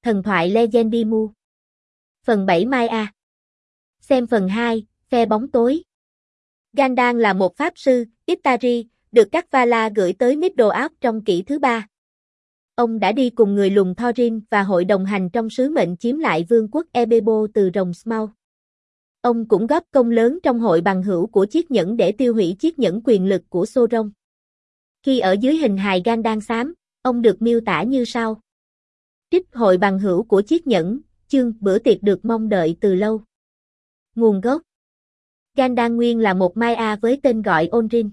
Thần thoại Legendimu. Phần 7 Maya. Xem phần 2, phe bóng tối. Gandalf là một pháp sư, Istari, được các Valar gửi tới Middle-earth trong kỷ thứ 3. Ông đã đi cùng người lùn Thorin và hội đồng hành trong sứ mệnh chiếm lại vương quốc Erebor từ rồng Smaug. Ông cũng góp công lớn trong hội bằng hữu của chiếc nhẫn để tiêu hủy chiếc nhẫn quyền lực của Sauron. Khi ở dưới hình hài Gandalf xám, ông được miêu tả như sau. Trích hội bằng hữu của chiếc nhẫn, chương bữa tiệc được mong đợi từ lâu. Nguồn gốc. Gandalf nguyên là một Maya với tên gọi Onrin.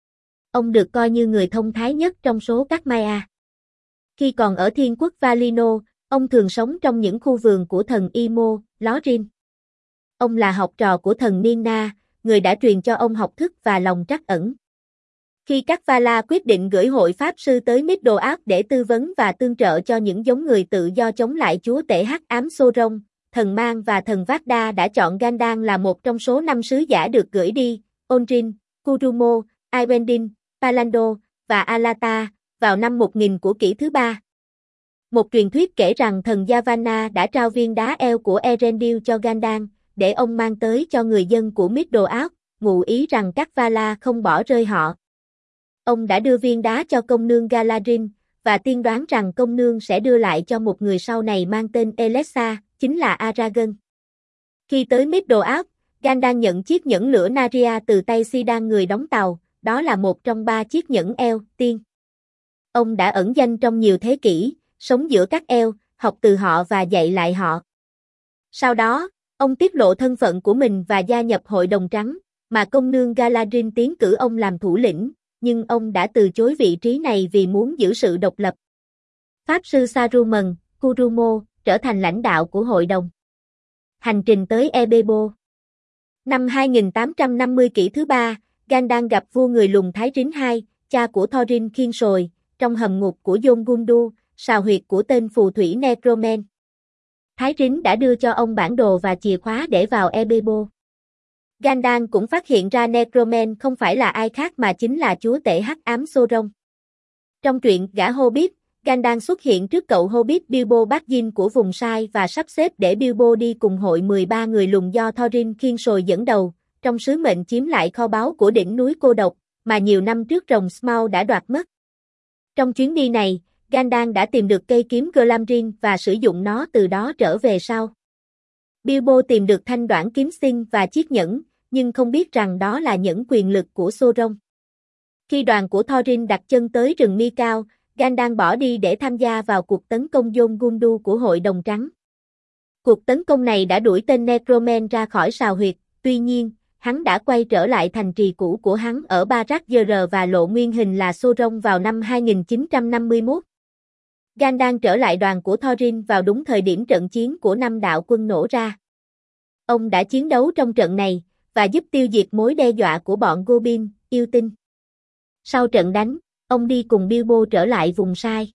Ông được coi như người thông thái nhất trong số các Maya. Khi còn ở thiên quốc Valinor, ông thường sống trong những khu vườn của thần Imo, Lorin. Ông là học trò của thần Ninna, người đã truyền cho ông học thức và lòng trắc ẩn. Khi các Valar quyết định gửi hội pháp sư tới Middle-earth để tư vấn và tương trợ cho những giống người tự do chống lại chúa tể hắc ám Sauron, thần Mang và thần Vardar đã chọn Gandalf là một trong số 5 sứ giả được gửi đi, Onrin, Curumo, Irendil, Palandor và Alatar, vào năm 1000 của kỷ thứ 3. Một truyền thuyết kể rằng thần Yavanna đã trao viên đá eo của Erendil cho Gandalf, để ông mang tới cho người dân của Middle-earth, ngụ ý rằng các Valar không bỏ rơi họ. Ông đã đưa viên đá cho công nương Galadrin, và tiên đoán rằng công nương sẽ đưa lại cho một người sau này mang tên Elessa, chính là Aragorn. Khi tới Middle-earth, Gandalf nhận chiếc nhẫn lửa Narya từ tay Sidan người đóng tàu, đó là một trong 3 chiếc nhẫn eo, tiên. Ông đã ẩn danh trong nhiều thế kỷ, sống giữa các eo, học từ họ và dạy lại họ. Sau đó, ông tiết lộ thân phận của mình và gia nhập Hội đồng Trắng, mà công nương Galadrin tiến cử ông làm thủ lĩnh, nhưng ông đã từ chối vị trí này vì muốn giữ sự độc lập. Pháp sư Saruman, Curumo, trở thành lãnh đạo của hội đồng. Hành trình tới Erebor. Năm 2850 kỷ thứ 3, Gandalf gặp vua người lùn Thái Rính II, cha của Thorin khiên sồi, trong hầm ngục của Yongundu, sào huyệt của tên phù thủy Necromen. Thái Rính đã đưa cho ông bản đồ và chìa khóa để vào Erebor. Gandalf cũng phát hiện ra Necromen không phải là ai khác mà chính là chúa tể hắc ám Sauron. Trong truyện Gã Hobbit, Gandalf xuất hiện trước cậu Hobbit Bilbo Baggins của vùng Sai và sắp xếp để Bilbo đi cùng hội 13 người lùn do Thorin khiên sồi dẫn đầu, trong sứ mệnh chiếm lại kho báu của đỉnh núi cô độc, mà nhiều năm trước rồng Smaug đã đoạt mất. Trong chuyến đi này, Gandalf đã tìm được cây kiếm Glamdring và sử dụng nó từ đó trở về sau. Bilbo tìm được thanh đoản kiếm xin và chiếc nhẫn, nhưng không biết rằng đó là nhẫn quyền lực của Sauron. Khi đoàn của Thorin đặt chân tới rừng Mi Cao, Gandalf bỏ đi để tham gia vào cuộc tấn công Yongundu của Hội đồng Trắng. Cuộc tấn công này đã đuổi tên Necromen ra khỏi sào huyệt, tuy nhiên, hắn đã quay trở lại thành trì cũ của hắn ở Barad-dûr và lộ nguyên hình là Sauron vào năm 2951. Gandalf trở lại đoàn của Thorin vào đúng thời điểm trận chiến của 5 đạo quân nổ ra. Ông đã chiến đấu trong trận này, và giúp tiêu diệt mối đe dọa của bọn Goblin, yêu tinh. Sau trận đánh, ông đi cùng Bilbo trở lại vùng Sai.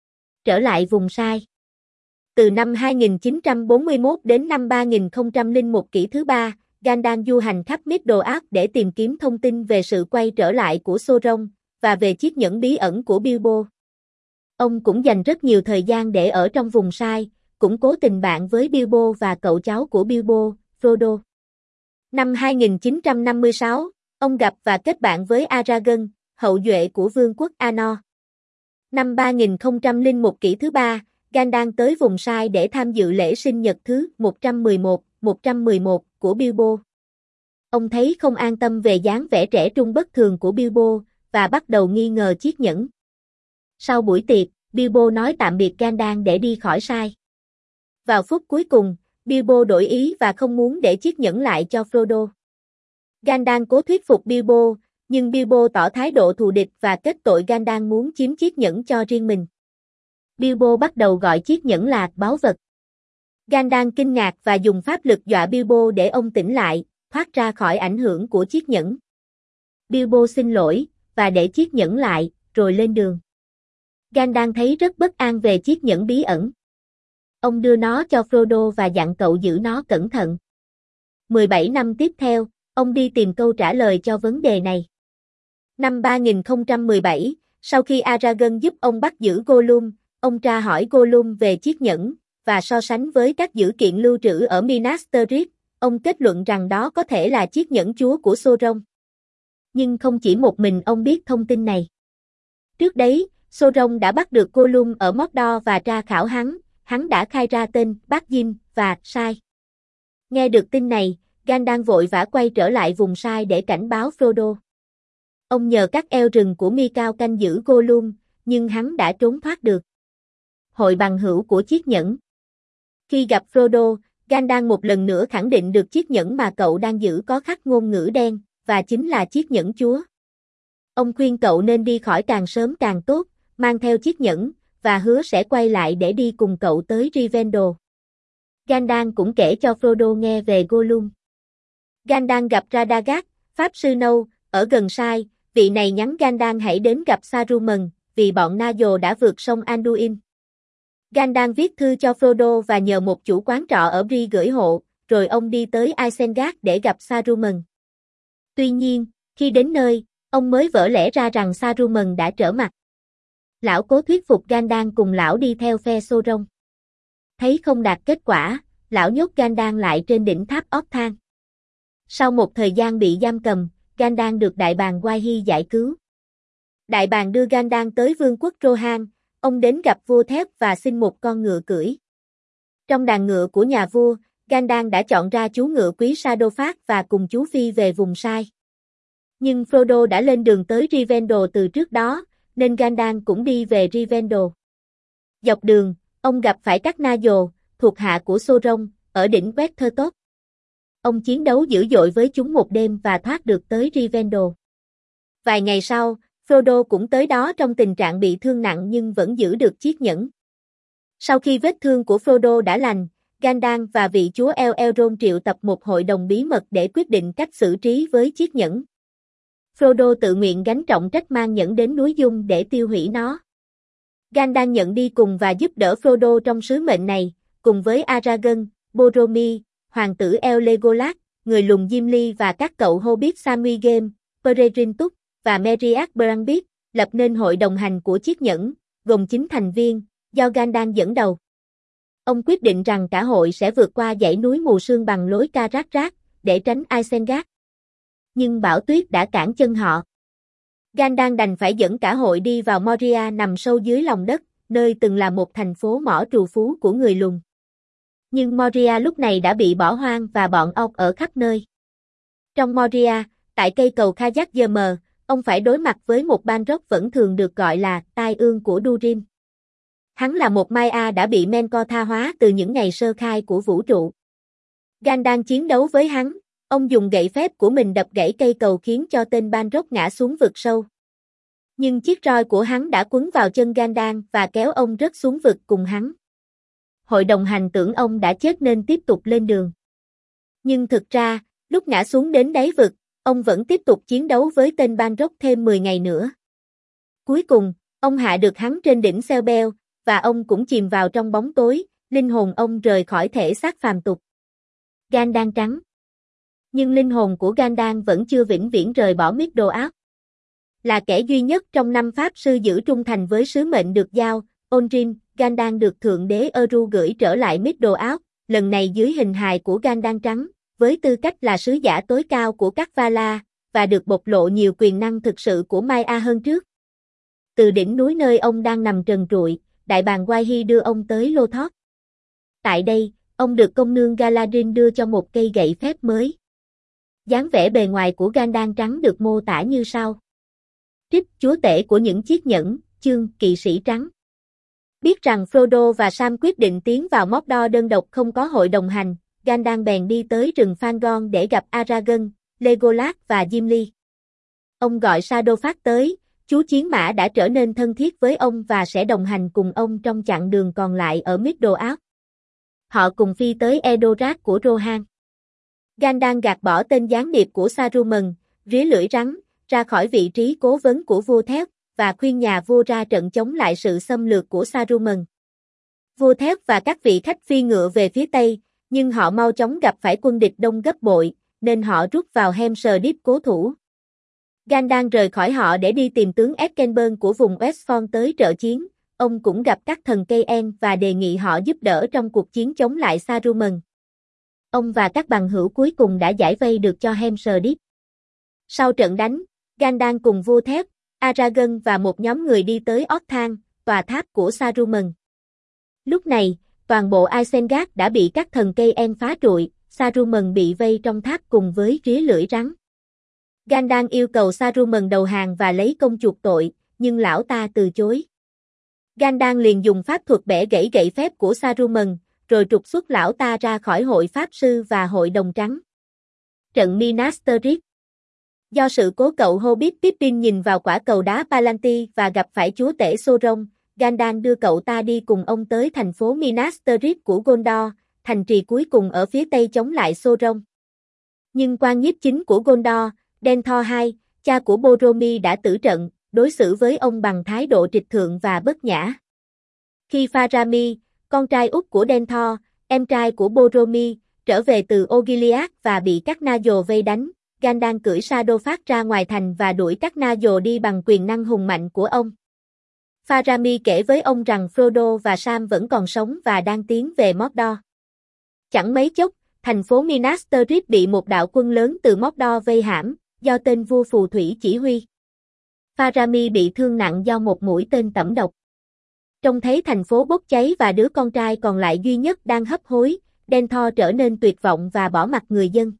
Từ năm 2941 đến năm 3001 kỷ thứ 3, Gandalf du hành khắp Middle-earth để tìm kiếm thông tin về sự quay trở lại của Sauron, và về chiếc nhẫn bí ẩn của Bilbo. Ông cũng dành rất nhiều thời gian để ở trong vùng Sai, củng cố tình bạn với Bilbo và cậu cháu của Bilbo, Frodo. Năm 2956, ông gặp và kết bạn với Aragorn, hậu duệ của vương quốc Anor. Năm 3001 kỷ thứ 3, Gandalf tới vùng Sai để tham dự lễ sinh nhật thứ 111 của Bilbo. Ông thấy không an tâm về dáng vẻ trẻ trung bất thường của Bilbo, và bắt đầu nghi ngờ chiếc nhẫn. Sau buổi tiệc, Bilbo nói tạm biệt Gandalf để đi khỏi Sai. Vào phút cuối cùng, Bilbo đổi ý và không muốn để chiếc nhẫn lại cho Frodo. Gandalf cố thuyết phục Bilbo, nhưng Bilbo tỏ thái độ thù địch và kết tội Gandalf muốn chiếm chiếc nhẫn cho riêng mình. Bilbo bắt đầu gọi chiếc nhẫn là báu vật. Gandalf kinh ngạc và dùng pháp lực dọa Bilbo để ông tỉnh lại, thoát ra khỏi ảnh hưởng của chiếc nhẫn. Bilbo xin lỗi, và để chiếc nhẫn lại, rồi lên đường. Gandalf thấy rất bất an về chiếc nhẫn bí ẩn. Ông đưa nó cho Frodo và dặn cậu giữ nó cẩn thận. 17 năm tiếp theo, ông đi tìm câu trả lời cho vấn đề này. Năm 3017, sau khi Aragorn giúp ông bắt giữ Gollum, ông tra hỏi Gollum về chiếc nhẫn, và so sánh với các dữ kiện lưu trữ ở Minas Tirith, ông kết luận rằng đó có thể là chiếc nhẫn chúa của Sauron. Nhưng không chỉ một mình ông biết thông tin này. Trước đấy, Sauron đã bắt được Gollum ở Mordor và tra khảo hắn đã khai ra tên Bark-Dinn và Sai. Nghe được tin này, Gandalf vội vã quay trở lại vùng Sai để cảnh báo Frodo. Ông nhờ các eo rừng của Mi-cao canh giữ Gollum, nhưng hắn đã trốn thoát được. Hội bằng hữu của chiếc nhẫn. Khi gặp Frodo, Gandalf một lần nữa khẳng định được chiếc nhẫn mà cậu đang giữ có khắc ngôn ngữ đen, và chính là chiếc nhẫn chúa. Ông khuyên cậu nên đi khỏi càng sớm càng tốt, mang theo chiếc nhẫn, và hứa sẽ quay lại để đi cùng cậu tới Rivendell. Gandalf cũng kể cho Frodo nghe về Gollum. Gandalf gặp Radagast, Pháp Sư Nâu, ở gần Sai, vị này nhắn Gandalf hãy đến gặp Saruman, vì bọn Najol đã vượt sông Anduin. Gandalf viết thư cho Frodo và nhờ một chủ quán trọ ở Bree gửi hộ, rồi ông đi tới Isengard để gặp Saruman. Tuy nhiên, khi đến nơi, ông mới vỡ lẽ ra rằng Saruman đã trở mặt. Lão cố thuyết phục Gandalf cùng lão đi theo phe Sauron. Thấy không đạt kết quả, lão nhốt Gandalf lại trên đỉnh tháp Orthanc. Sau một thời gian bị giam cầm, Gandalf được đại bàng Waihi giải cứu. Đại bàng đưa Gandalf tới vương quốc Rohan, ông đến gặp vua thép và xin một con ngựa cưỡi. Trong đàn ngựa của nhà vua, Gandalf đã chọn ra chú ngựa quý Shadowfart và cùng chú phi về vùng Sai. Nhưng Frodo đã lên đường tới Rivendell từ trước đó, nên Gandalf cũng đi về Rivendell. Dọc đường, ông gặp phải các Najol, thuộc hạ của Sauron, ở đỉnh Weathertop. Ông chiến đấu dữ dội với chúng một đêm và thoát được tới Rivendell. Vài ngày sau, Frodo cũng tới đó trong tình trạng bị thương nặng nhưng vẫn giữ được chiếc nhẫn. Sau khi vết thương của Frodo đã lành, Gandalf và vị chúa Elrond triệu tập một hội đồng bí mật để quyết định cách xử trí với chiếc nhẫn. Frodo tự nguyện gánh trọng trách mang nhẫn đến núi Dung để tiêu hủy nó. Gandalf nhận đi cùng và giúp đỡ Frodo trong sứ mệnh này, cùng với Aragorn, Boromir, hoàng tử El Legolas, người lùn Gimli và các cậu Hobbit Samwise Gamgee, Peregrine Took và Merry Brandbit, lập nên hội đồng hành của chiếc nhẫn, gồm 9 thành viên, do Gandalf dẫn đầu. Ông quyết định rằng cả hội sẽ vượt qua dãy núi mù sương bằng lối Carrack để tránh Isengard. Nhưng bão tuyết đã cản chân họ. Gandalf đành phải dẫn cả hội đi vào Moria nằm sâu dưới lòng đất, nơi từng là một thành phố mỏ trù phú của người lùn. Nhưng Moria lúc này đã bị bỏ hoang và bọn Orc ở khắp nơi. Trong Moria, tại cây cầu Khazad-dûm, ông phải đối mặt với một Balrog vẫn thường được gọi là tai ương của Durin. Hắn là một Maia đã bị Melkor tha hóa từ những ngày sơ khai của vũ trụ. Gandalf chiến đấu với hắn, ông dùng gậy phép của mình đập gãy cây cầu khiến cho tên Balrog ngã xuống vực sâu. Nhưng chiếc roi của hắn đã quấn vào chân Gandalf và kéo ông rớt xuống vực cùng hắn. Hội đồng hành tưởng ông đã chết nên tiếp tục lên đường. Nhưng thực ra, lúc ngã xuống đến đáy vực, ông vẫn tiếp tục chiến đấu với tên Balrog thêm 10 ngày nữa. Cuối cùng, ông hạ được hắn trên đỉnh Selbel, và ông cũng chìm vào trong bóng tối, linh hồn ông rời khỏi thể xác phàm tục. Gandalf trắng. Nhưng linh hồn của Gandalf vẫn chưa vĩnh viễn rời bỏ Middle-earth. Là kẻ duy nhất trong 5 pháp sư giữ trung thành với sứ mệnh được giao, Ondrin, Gandalf được Thượng đế Eru gửi trở lại Middle-earth, lần này dưới hình hài của Gandalf trắng, với tư cách là sứ giả tối cao của các Valar, và được bộc lộ nhiều quyền năng thực sự của Maia hơn trước. Từ đỉnh núi nơi ông đang nằm trần trụi, đại bàng Waihi đưa ông tới Lothar. Tại đây, ông được công nương Galadriel đưa cho một cây gậy phép mới. Dáng vẻ bề ngoài của Gandalf trắng được mô tả như sau. Trip, chúa tể của những chiếc nhẫn, chương, kỵ sĩ trắng. Biết rằng Frodo và Sam quyết định tiến vào Mordor đơn độc không có hội đồng hành, Gandalf bèn đi tới rừng Fangorn để gặp Aragorn, Legolas và Gimli. Ông gọi Shadowfart tới, chú chiến mã đã trở nên thân thiết với ông và sẽ đồng hành cùng ông trong chặng đường còn lại ở Middle-earth. Họ cùng phi tới Edoras của Rohan. Gandalf gạt bỏ tên gián điệp của Saruman, ría lưỡi rắn, ra khỏi vị trí cố vấn của vua thép, và khuyên nhà vua ra trận chống lại sự xâm lược của Saruman. Vua thép và các vị khách phi ngựa về phía Tây, nhưng họ mau chóng gặp phải quân địch đông gấp bội, nên họ rút vào Helm's Deep cố thủ. Gandalf rời khỏi họ để đi tìm tướng Erkenburn của vùng Westfall tới trợ chiến, ông cũng gặp các thần cây En và đề nghị họ giúp đỡ trong cuộc chiến chống lại Saruman. Ông và các bằng hữu cuối cùng đã giải vây được cho Helm's Deep. Sau trận đánh, Gandalf cùng vua thép, Aragorn và một nhóm người đi tới Orthanc, tòa tháp của Saruman. Lúc này, toàn bộ Isengard đã bị các thần cây En phá trụi, Saruman bị vây trong tháp cùng với ría lưỡi rắn. Gandalf yêu cầu Saruman đầu hàng và lấy công chuộc tội, nhưng lão ta từ chối. Gandalf liền dùng pháp thuật bẻ gãy gậy phép của Saruman, rồi trục xuất lão ta ra khỏi hội pháp sư và hội đồng trắng. Trận Minas Tirith. Do sự cố cậu Hobbit Pippin nhìn vào quả cầu đá Palantir và gặp phải chúa tể Sauron, Gandalf đưa cậu ta đi cùng ông tới thành phố Minas Tirith của Gondor, thành trì cuối cùng ở phía tây chống lại Sauron. Nhưng quan nhiếp chính của Gondor, Denethor II, cha của Boromir đã tử trận, đối xử với ông bằng thái độ trịch thượng và bất nhã. Khi Faramir, con trai út của Denethor, em trai của Boromir, trở về từ Osgiliath và bị các Najol vây đánh, Gandalf cưỡi Shadowfart ra ngoài thành và đuổi các Najol đi bằng quyền năng hùng mạnh của ông. Faramir kể với ông rằng Frodo và Sam vẫn còn sống và đang tiến về Mordor. Chẳng mấy chốc, thành phố Minas Tirith bị một đạo quân lớn từ Mordor vây hãm, do tên vua phù thủy chỉ huy. Faramir bị thương nặng do một mũi tên tẩm độc. Trông thấy thành phố bốc cháy và đứa con trai còn lại duy nhất đang hấp hối, Denethor trở nên tuyệt vọng và bỏ mặc người dân.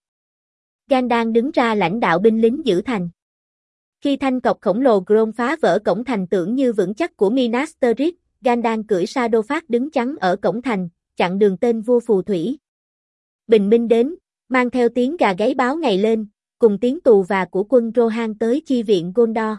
Gandalf đứng ra lãnh đạo binh lính giữ thành. Khi thanh cọc khổng lồ Grom phá vỡ cổng thành tưởng như vững chắc của Minas Tirith, Gandalf cưỡi Shadowfart đứng chắn ở cổng thành, chặn đường tên vua phù thủy. Bình minh đến, mang theo tiếng gà gáy báo ngày lên, cùng tiếng tù và của quân Rohan tới chi viện Gondor.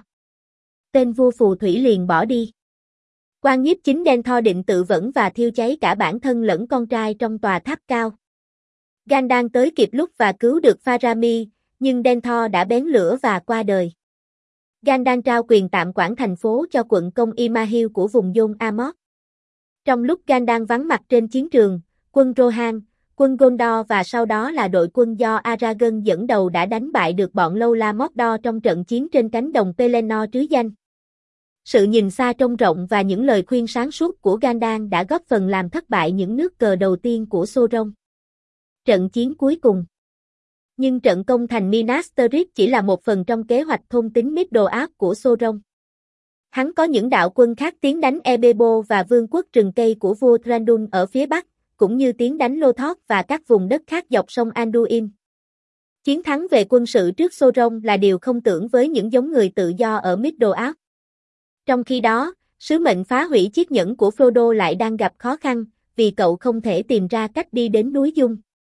Tên vua phù thủy liền bỏ đi. Quan nhiếp chính Denethor định tự vẫn và thiêu cháy cả bản thân lẫn con trai trong tòa tháp cao. Gandalf tới kịp lúc và cứu được Faramir, nhưng Denethor đã bén lửa và qua đời. Gandalf trao quyền tạm quản thành phố cho quận công Imahil của vùng Dôn Amok. Trong lúc Gandalf vắng mặt trên chiến trường, quân Rohan, quân Gondor và sau đó là đội quân do Aragorn dẫn đầu đã đánh bại được bọn Lâu La Mordor trong trận chiến trên cánh đồng Pelennor trứ danh. Sự nhìn xa trông rộng và những lời khuyên sáng suốt của Gandalf đã góp phần làm thất bại những nước cờ đầu tiên của Sauron. Trận chiến cuối cùng. Nhưng trận công thành Minas Tirith chỉ là một phần trong kế hoạch thôn tính Middle-earth của Sauron. Hắn có những đạo quân khác tiến đánh Erebor và vương quốc rừng cây của vua Thranduil ở phía bắc, cũng như tiến đánh Lothar và các vùng đất khác dọc sông Anduin. Chiến thắng về quân sự trước Sauron là điều không tưởng với những giống người tự do ở Middle-earth. Trong khi đó, sứ mệnh phá hủy chiếc nhẫn của Frodo lại đang gặp khó khăn, vì cậu không thể tìm ra cách đi đến núi Dung.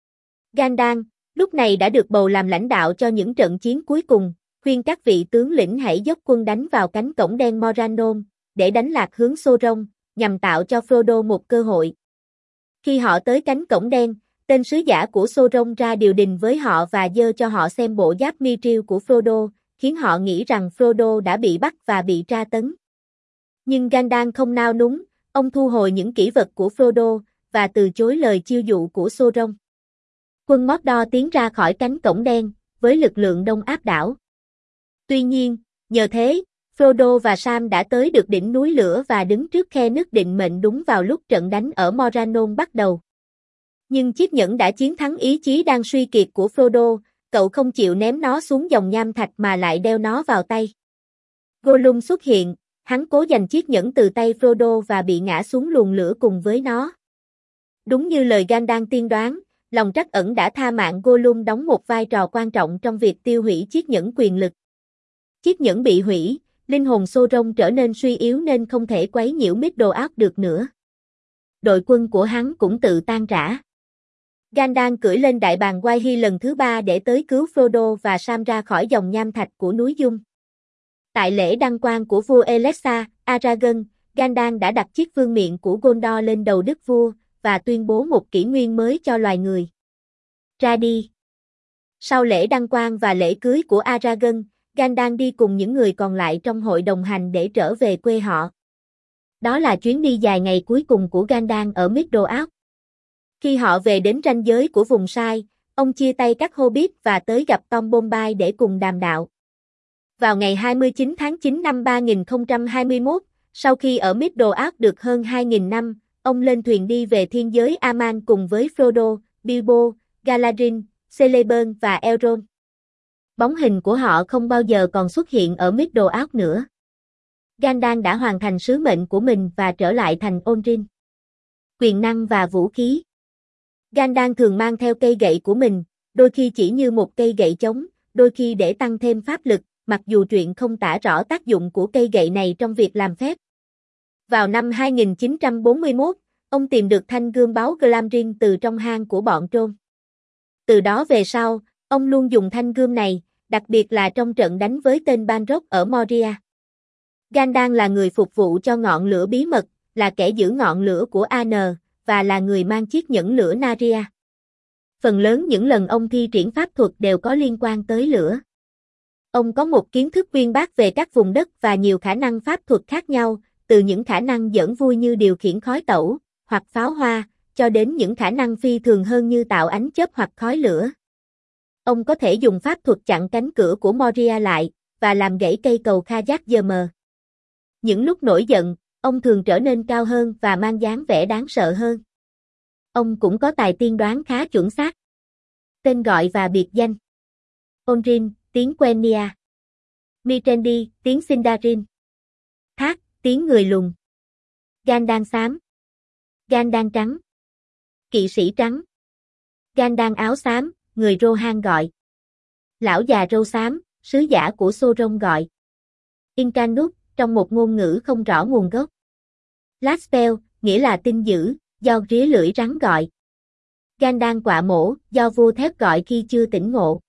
Gandalf, lúc này đã được bầu làm lãnh đạo cho những trận chiến cuối cùng, khuyên các vị tướng lĩnh hãy dốc quân đánh vào cánh cổng đen Morannon, để đánh lạc hướng Sauron, nhằm tạo cho Frodo một cơ hội. Khi họ tới cánh cổng đen, tên sứ giả của Sauron ra điều đình với họ và giơ cho họ xem bộ giáp Mithril của Frodo, khiến họ nghĩ rằng Frodo đã bị bắt và bị tra tấn. Nhưng Gandalf không nao núng, ông thu hồi những kỷ vật của Frodo, và từ chối lời chiêu dụ của Sauron. Quân Mordor tiến ra khỏi cánh cổng đen, với lực lượng đông áp đảo. Tuy nhiên, nhờ thế, Frodo và Sam đã tới được đỉnh núi lửa và đứng trước khe nước định mệnh đúng vào lúc trận đánh ở Morannon bắt đầu. Nhưng chiếc nhẫn đã chiến thắng ý chí đang suy kiệt của Frodo, cậu không chịu ném nó xuống dòng nham thạch mà lại đeo nó vào tay. Gollum xuất hiện, hắn cố giành chiếc nhẫn từ tay Frodo và bị ngã xuống luồng lửa cùng với nó. Đúng như lời Gandalf tiên đoán, lòng trắc ẩn đã tha mạng Gollum đóng một vai trò quan trọng trong việc tiêu hủy chiếc nhẫn quyền lực. Chiếc nhẫn bị hủy, linh hồn Sauron trở nên suy yếu nên không thể quấy nhiễu Middle-earth được nữa. Đội quân của hắn cũng tự tan rã. Gandalf cưỡi lên đại bàng Waihi lần thứ 3 để tới cứu Frodo và Sam ra khỏi dòng nham thạch của núi Dung. Tại lễ đăng quang của vua Elessar, Aragorn, Gandalf đã đặt chiếc vương miện của Gondor lên đầu đức vua, và tuyên bố một kỷ nguyên mới cho loài người. Ra đi. Sau lễ đăng quang và lễ cưới của Aragorn, Gandalf đi cùng những người còn lại trong hội đồng hành để trở về quê họ. Đó là chuyến đi dài ngày cuối cùng của Gandalf ở Middle-earth. Khi họ về đến ranh giới của vùng Sai, ông chia tay các Hobbit và tới gặp Tom Bombadil để cùng đàm đạo. Vào ngày 29 tháng 9 năm 3021, sau khi ở Middle-earth được hơn 2.000 năm, ông lên thuyền đi về thiên giới Aman cùng với Frodo, Bilbo, Galadriel, Celeborn và Elrond. Bóng hình của họ không bao giờ còn xuất hiện ở Middle-earth nữa. Gandalf đã hoàn thành sứ mệnh của mình và trở lại thành Ongrin. Quyền năng và vũ khí. Gandalf thường mang theo cây gậy của mình, đôi khi chỉ như một cây gậy chống, đôi khi để tăng thêm pháp lực, mặc dù truyện không tả rõ tác dụng của cây gậy này trong việc làm phép. Vào năm 2941, ông tìm được thanh gươm báo Glamdring từ trong hang của bọn Troll. Từ đó về sau, ông luôn dùng thanh gươm này, đặc biệt là trong trận đánh với tên Balrog ở Moria. Gandalf là người phục vụ cho ngọn lửa bí mật, là kẻ giữ ngọn lửa của An, và là người mang chiếc nhẫn lửa Narnia. Phần lớn những lần ông thi triển pháp thuật đều có liên quan tới lửa. Ông có một kiến thức uyên bác về các vùng đất và nhiều khả năng pháp thuật khác nhau, từ những khả năng giỡn vui như điều khiển khói tẩu, hoặc pháo hoa, cho đến những khả năng phi thường hơn như tạo ánh chớp hoặc khói lửa. Ông có thể dùng pháp thuật chặn cánh cửa của Moria lại, và làm gãy cây cầu Khazad-dûm. Những lúc nổi giận, ông thường trở nên cao hơn và mang dáng vẻ đáng sợ hơn. Ông cũng có tài tiên đoán khá chuẩn xác. Tên gọi và biệt danh: Ongrin, tiếng Quenya; Mithrandir, tiếng Sindarin; Thác, tiếng người lùn; Gandalf xám; Gandalf trắng; Kỵ sĩ trắng; Gandalf áo xám, người Rohan gọi; lão già râu xám, sứ giả của Sauron gọi; Incanus, trong một ngôn ngữ không rõ nguồn gốc; Laspell, nghĩa là tin dữ, do ría lưỡi rắn gọi; Gandalf quạ mổ, do vua thép gọi khi chưa tỉnh ngộ.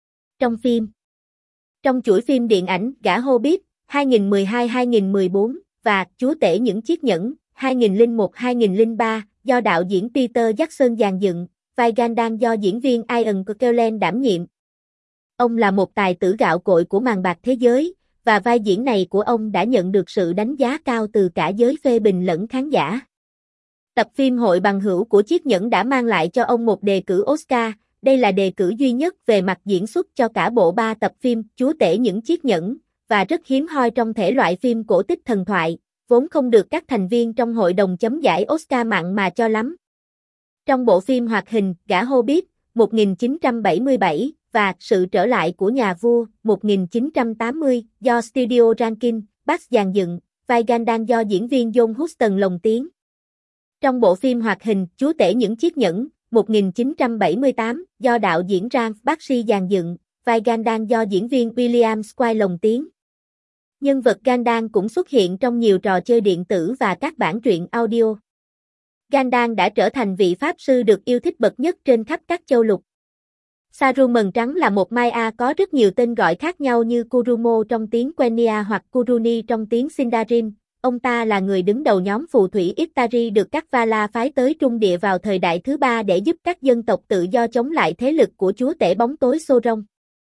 Trong chuỗi phim điện ảnh Gã Hobbit 2012-2014 và Chúa tể những chiếc nhẫn 2001-2003 do đạo diễn Peter Jackson dàn dựng, vai Gandalf do diễn viên Ian McKellen đảm nhiệm. Ông là một tài tử gạo cội của màn bạc thế giới, và vai diễn này của ông đã nhận được sự đánh giá cao từ cả giới phê bình lẫn khán giả. Tập phim Hội bằng hữu của chiếc nhẫn đã mang lại cho ông một đề cử Oscar. Đây là đề cử duy nhất về mặt diễn xuất cho cả bộ 3 tập phim Chúa tể những chiếc nhẫn, và rất hiếm hoi trong thể loại phim cổ tích thần thoại, vốn không được các thành viên trong hội đồng chấm giải Oscar mặn mà cho lắm. Trong bộ phim hoạt hình Gã Hobbit 1977 và Sự trở lại của nhà vua 1980 do Studio Rankin Bass dàn dựng, vai Gandalf do diễn viên John Huston lồng tiếng. Trong bộ phim hoạt hình Chúa tể những chiếc nhẫn 1978 do đạo diễn Ralph Bakshi dàn dựng, vai Gandalf do diễn viên William Squire lồng tiếng. Nhân vật Gandalf cũng xuất hiện trong nhiều trò chơi điện tử và các bản truyện audio. Gandalf đã trở thành vị pháp sư được yêu thích bậc nhất trên khắp các châu lục. Saruman trắng là một Maya có rất nhiều tên gọi khác nhau như Kurumo trong tiếng Quenya hoặc Kuruni trong tiếng Sindarin. Ông ta là người đứng đầu nhóm phù thủy Istari được các Valar phái tới Trung Địa vào thời đại thứ 3 để giúp các dân tộc tự do chống lại thế lực của chúa tể bóng tối Sauron.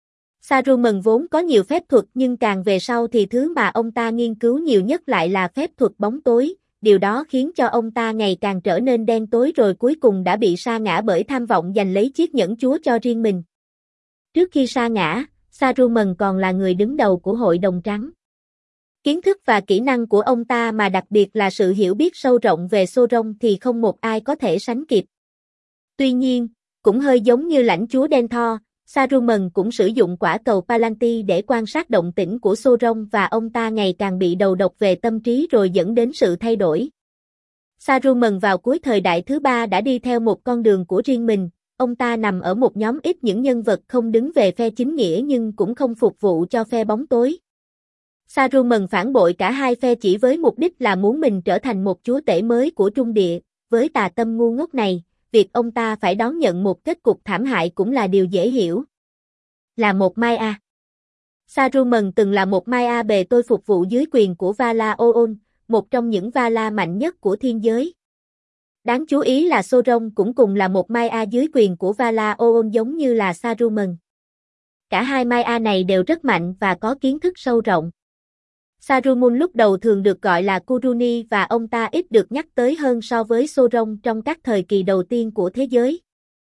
Saruman vốn có nhiều phép thuật nhưng càng về sau thì thứ mà ông ta nghiên cứu nhiều nhất lại là phép thuật bóng tối, điều đó khiến cho ông ta ngày càng trở nên đen tối rồi cuối cùng đã bị sa ngã bởi tham vọng giành lấy chiếc nhẫn chúa cho riêng mình. Trước khi sa ngã, Saruman còn là người đứng đầu của Hội đồng Trắng. Kiến thức và kỹ năng của ông ta mà đặc biệt là sự hiểu biết sâu rộng về Sauron thì không một ai có thể sánh kịp. Tuy nhiên, cũng hơi giống như lãnh chúa Denethor, Saruman cũng sử dụng quả cầu Palantir để quan sát động tĩnh của Sauron và ông ta ngày càng bị đầu độc về tâm trí rồi dẫn đến sự thay đổi. Saruman vào cuối thời đại thứ 3 đã đi theo một con đường của riêng mình, ông ta nằm ở một nhóm ít những nhân vật không đứng về phe chính nghĩa nhưng cũng không phục vụ cho phe bóng tối. Saruman phản bội cả hai phe chỉ với mục đích là muốn mình trở thành một chúa tể mới của Trung Địa, với tà tâm ngu ngốc này, việc ông ta phải đón nhận một kết cục thảm hại cũng là điều dễ hiểu. Là một Maya. Saruman từng là một Maya bề tôi phục vụ dưới quyền của Valar Orn, một trong những Valar mạnh nhất của thiên giới. Đáng chú ý là Sauron cũng cùng là một Maya dưới quyền của Valar Orn giống như là Saruman. Cả hai Maya này đều rất mạnh và có kiến thức sâu rộng. Saruman lúc đầu thường được gọi là Kuruni và ông ta ít được nhắc tới hơn so với Sauron trong các thời kỳ đầu tiên của thế giới.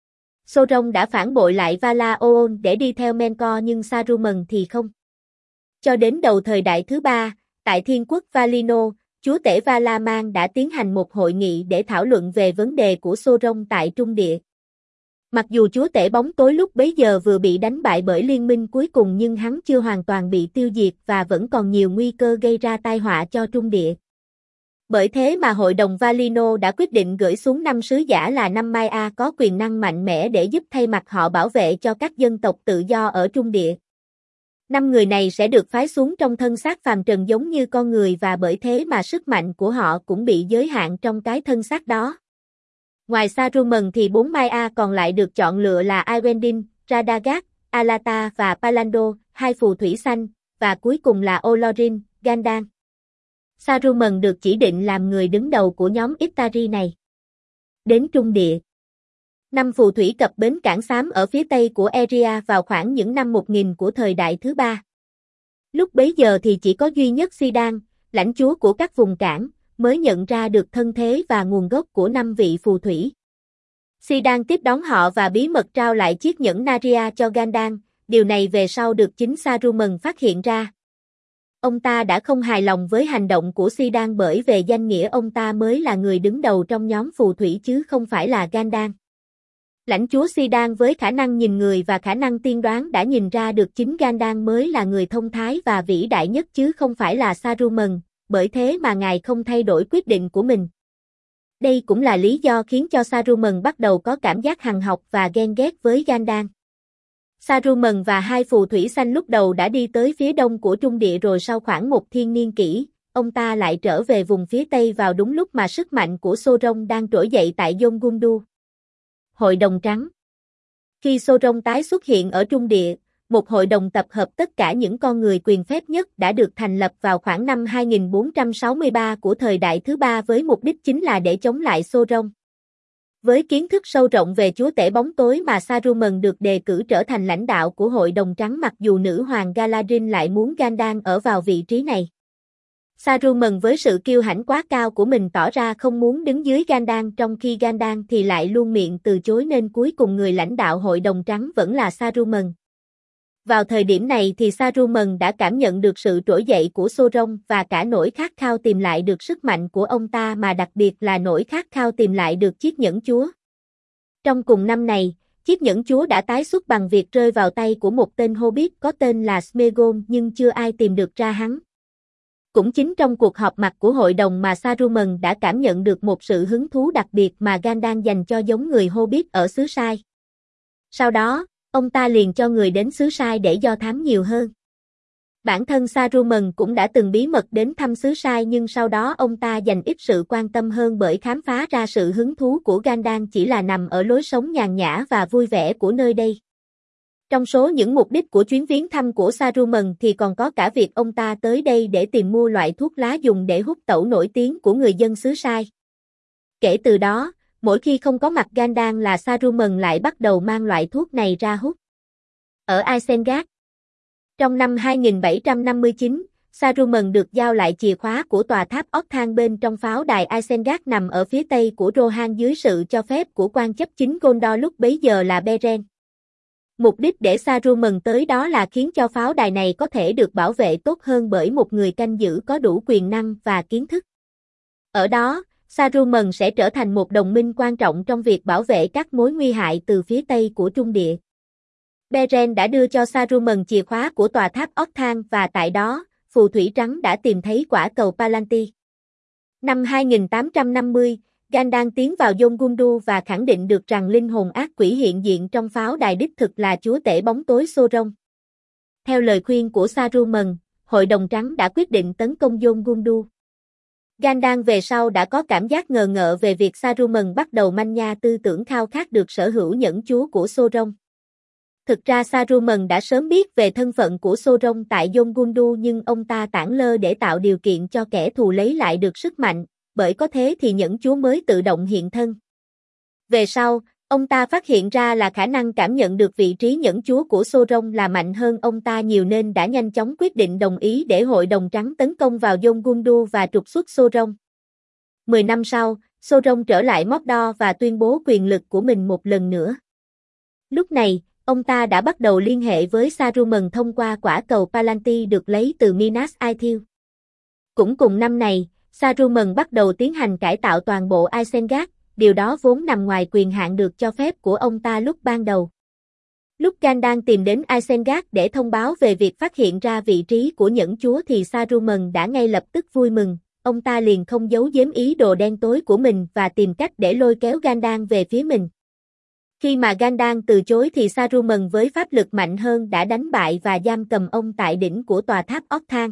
Sauron đã phản bội lại Valar Orn để đi theo Melkor nhưng Saruman thì không. Cho đến đầu thời đại thứ 3, tại Thiên quốc Valinor, chúa tể Valaman đã tiến hành một hội nghị để thảo luận về vấn đề của Sauron tại Trung Địa. Mặc dù chúa tể bóng tối lúc bấy giờ vừa bị đánh bại bởi liên minh cuối cùng nhưng hắn chưa hoàn toàn bị tiêu diệt và vẫn còn nhiều nguy cơ gây ra tai họa cho Trung Địa. Bởi thế mà Hội đồng Valinor đã quyết định gửi xuống 5 sứ giả là 5 Maia có quyền năng mạnh mẽ để giúp thay mặt họ bảo vệ cho các dân tộc tự do ở Trung Địa. 5 người này sẽ được phái xuống trong thân xác phàm trần giống như con người và bởi thế mà sức mạnh của họ cũng bị giới hạn trong cái thân xác đó. Ngoài Saruman thì 4 Maia còn lại được chọn lựa là Aendir, Radagast, Alata và Palando, 2 phù thủy xanh, và cuối cùng là Olorin, Gandalf. Saruman được chỉ định làm người đứng đầu của nhóm Istari này. Đến Trung Địa. 5 phù thủy cập bến cảng xám ở phía tây của Eria vào khoảng những năm 1000 của thời đại thứ 3. Lúc bấy giờ thì chỉ có duy nhất Sidan, lãnh chúa của các vùng cảng, mới nhận ra được thân thế và nguồn gốc của 5 vị phù thủy. Sidan tiếp đón họ và bí mật trao lại chiếc nhẫn Narya cho Gandalf, điều này về sau được chính Saruman phát hiện ra. Ông ta đã không hài lòng với hành động của Sidan bởi về danh nghĩa ông ta mới là người đứng đầu trong nhóm phù thủy chứ không phải là Gandalf. Lãnh chúa Sidan với khả năng nhìn người và khả năng tiên đoán đã nhìn ra được chính Gandalf mới là người thông thái và vĩ đại nhất chứ không phải là Saruman, bởi thế mà ngài không thay đổi quyết định của mình. Đây cũng là lý do khiến cho Saruman bắt đầu có cảm giác hằn học và ghen ghét với Gandalf. Saruman và 2 phù thủy xanh lúc đầu đã đi tới phía đông của Trung Địa rồi sau khoảng 1 thiên niên kỷ, ông ta lại trở về vùng phía tây vào đúng lúc mà sức mạnh của Sauron đang trỗi dậy tại Dol Guldur. Hội đồng trắng. Khi Sauron tái xuất hiện ở Trung Địa, một hội đồng tập hợp tất cả những con người quyền phép nhất đã được thành lập vào khoảng năm 2463 của thời đại thứ 3 với mục đích chính là để chống lại Sauron. Với kiến thức sâu rộng về chúa tể bóng tối mà Saruman được đề cử trở thành lãnh đạo của Hội đồng Trắng mặc dù nữ hoàng Galadrin lại muốn Gandalf ở vào vị trí này. Saruman với sự kiêu hãnh quá cao của mình tỏ ra không muốn đứng dưới Gandalf trong khi Gandalf thì lại luôn miệng từ chối nên cuối cùng người lãnh đạo Hội đồng Trắng vẫn là Saruman. Vào thời điểm này thì Saruman đã cảm nhận được sự trỗi dậy của Sauron và cả nỗi khát khao tìm lại được sức mạnh của ông ta mà đặc biệt là nỗi khát khao tìm lại được chiếc nhẫn chúa. Trong cùng năm này, chiếc nhẫn chúa đã tái xuất bằng việc rơi vào tay của một tên Hobbit có tên là Sméagol nhưng chưa ai tìm được ra hắn. Cũng chính trong cuộc họp mặt của hội đồng mà Saruman đã cảm nhận được một sự hứng thú đặc biệt mà Gandalf dành cho giống người Hobbit ở xứ Sai. Sau đó, ông ta liền cho người đến xứ Sai để do thám nhiều hơn. Bản thân Saruman cũng đã từng bí mật đến thăm xứ Sai nhưng sau đó ông ta dành ít sự quan tâm hơn bởi khám phá ra sự hứng thú của Gandalf chỉ là nằm ở lối sống nhàn nhã và vui vẻ của nơi đây. Trong số những mục đích của chuyến viếng thăm của Saruman thì còn có cả việc ông ta tới đây để tìm mua loại thuốc lá dùng để hút tẩu nổi tiếng của người dân xứ Sai. Kể từ đó, mỗi khi không có mặt Gandalf là Saruman lại bắt đầu mang loại thuốc này ra hút. Ở Isengard, trong năm 2759, Saruman được giao lại chìa khóa của tòa tháp Octhang bên trong pháo đài Isengard nằm ở phía tây của Rohan dưới sự cho phép của quan chấp chính Gondor lúc bấy giờ là Beren. Mục đích để Saruman tới đó là khiến cho pháo đài này có thể được bảo vệ tốt hơn bởi một người canh giữ có đủ quyền năng và kiến thức. Ở đó, Saruman sẽ trở thành một đồng minh quan trọng trong việc bảo vệ các mối nguy hại từ phía tây của Trung Địa. Beren đã đưa cho Saruman chìa khóa của tòa tháp Octhang và tại đó, phù thủy trắng đã tìm thấy quả cầu Palantir. Năm 2850, Gandalf tiến vào Dol Guldur và khẳng định được rằng linh hồn ác quỷ hiện diện trong pháo đài đích thực là chúa tể bóng tối Sauron. Theo lời khuyên của Saruman, Hội đồng Trắng đã quyết định tấn công Dol Guldur. Gandalf về sau đã có cảm giác ngờ ngợ về việc Saruman bắt đầu manh nha tư tưởng khao khát được sở hữu nhẫn chúa của Sauron. Thực ra Saruman đã sớm biết về thân phận của Sauron tại Dol Guldur nhưng ông ta tản lơ để tạo điều kiện cho kẻ thù lấy lại được sức mạnh, bởi có thế thì nhẫn chúa mới tự động hiện thân. Về sau, ông ta phát hiện ra là khả năng cảm nhận được vị trí nhẫn chúa của Sauron là mạnh hơn ông ta nhiều nên đã nhanh chóng quyết định đồng ý để Hội đồng Trắng tấn công vào Dol Guldur và trục xuất Sauron. 10 năm sau, Sauron trở lại Mordor và tuyên bố quyền lực của mình một lần nữa. Lúc này, ông ta đã bắt đầu liên hệ với Saruman thông qua quả cầu Palantir được lấy từ Minas Ithil. Cũng cùng năm này, Saruman bắt đầu tiến hành cải tạo toàn bộ Isengard, điều đó vốn nằm ngoài quyền hạn được cho phép của ông ta lúc ban đầu. Lúc Gandalf tìm đến Isengard để thông báo về việc phát hiện ra vị trí của nhẫn chúa thì Saruman đã ngay lập tức vui mừng, ông ta liền không giấu giếm ý đồ đen tối của mình và tìm cách để lôi kéo Gandalf về phía mình. Khi mà Gandalf từ chối thì Saruman với pháp lực mạnh hơn đã đánh bại và giam cầm ông tại đỉnh của tòa tháp Ockhang.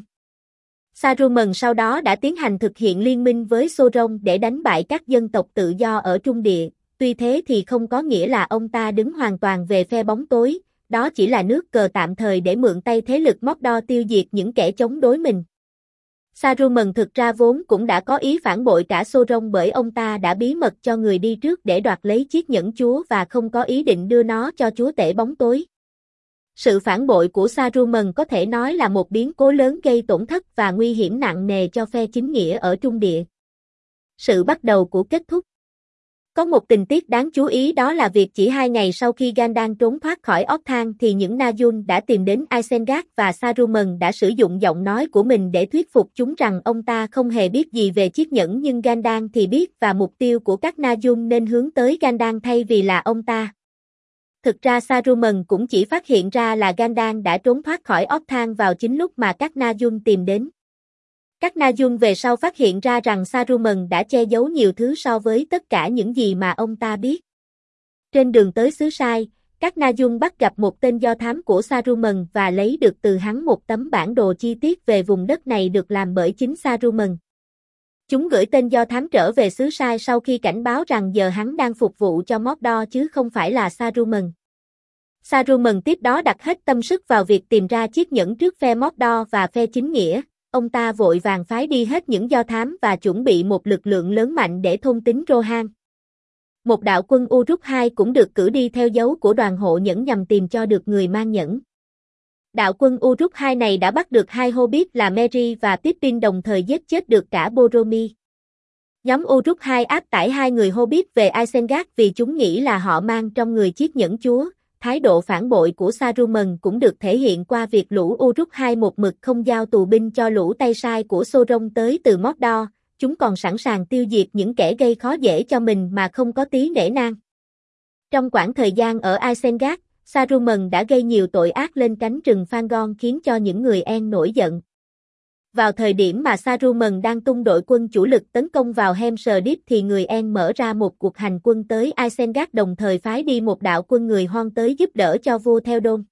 Saruman sau đó đã tiến hành thực hiện liên minh với Sauron để đánh bại các dân tộc tự do ở Trung Địa, tuy thế thì không có nghĩa là ông ta đứng hoàn toàn về phe bóng tối, đó chỉ là nước cờ tạm thời để mượn tay thế lực Mordor tiêu diệt những kẻ chống đối mình. Saruman thực ra vốn cũng đã có ý phản bội cả Sauron bởi ông ta đã bí mật cho người đi trước để đoạt lấy chiếc nhẫn chúa và không có ý định đưa nó cho chúa tể bóng tối. Sự phản bội của Saruman có thể nói là một biến cố lớn gây tổn thất và nguy hiểm nặng nề cho phe chính nghĩa ở Trung Địa. Sự bắt đầu của kết thúc. Có một tình tiết đáng chú ý đó là việc chỉ 2 ngày sau khi Gandalf trốn thoát khỏi Ockhang thì những Najun đã tìm đến Isengard và Saruman đã sử dụng giọng nói của mình để thuyết phục chúng rằng ông ta không hề biết gì về chiếc nhẫn nhưng Gandalf thì biết và mục tiêu của các Najun nên hướng tới Gandalf thay vì là ông ta. Thực ra Saruman cũng chỉ phát hiện ra là Gandalf đã trốn thoát khỏi Ockhang vào chính lúc mà các Najun tìm đến. Các Najun về sau phát hiện ra rằng Saruman đã che giấu nhiều thứ so với tất cả những gì mà ông ta biết. Trên đường tới xứ Sai, các Najun bắt gặp một tên do thám của Saruman và lấy được từ hắn một tấm bản đồ chi tiết về vùng đất này được làm bởi chính Saruman. Chúng gửi tên do thám trở về xứ Sai sau khi cảnh báo rằng giờ hắn đang phục vụ cho Mordor chứ không phải là Saruman. Saruman tiếp đó đặt hết tâm sức vào việc tìm ra chiếc nhẫn trước phe Mordor và phe chính nghĩa. Ông ta vội vàng phái đi hết những do thám và chuẩn bị một lực lượng lớn mạnh để thôn tính Rohan. Một đạo quân Uruk-hai cũng được cử đi theo dấu của đoàn hộ nhẫn nhằm tìm cho được người mang nhẫn. Đạo quân Uruk-hai này đã bắt được 2 Hobbit là Merry và Pippin đồng thời giết chết được cả Boromir. Nhóm Uruk-hai áp tải 2 người Hobbit về Isengard vì chúng nghĩ là họ mang trong người chiếc nhẫn chúa. Thái độ phản bội của Saruman cũng được thể hiện qua việc lũ Uruk-hai một mực không giao tù binh cho lũ tay sai của Sauron tới từ Mordor, chúng còn sẵn sàng tiêu diệt những kẻ gây khó dễ cho mình mà không có tí nể nang. Trong quãng thời gian ở Isengard, Saruman đã gây nhiều tội ác lên cánh rừng Fangorn khiến cho những người En nổi giận. Vào thời điểm mà Saruman đang tung đội quân chủ lực tấn công vào Helm's Deep thì người En mở ra một cuộc hành quân tới Isengard đồng thời phái đi một đạo quân người Hoan tới giúp đỡ cho vua Theoden.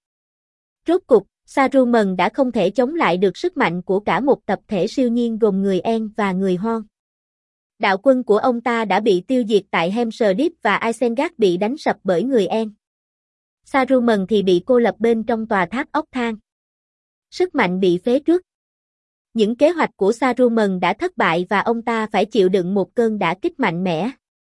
Rốt cục, Saruman đã không thể chống lại được sức mạnh của cả một tập thể siêu nhiên gồm người En và người Hoan. Đạo quân của ông ta đã bị tiêu diệt tại Helm's Deep và Isengard bị đánh sập bởi người En. Saruman thì bị cô lập bên trong tòa tháp Ockhang. Sức mạnh bị phế truất. Những kế hoạch của Saruman đã thất bại và ông ta phải chịu đựng một cơn đả kích mạnh mẽ.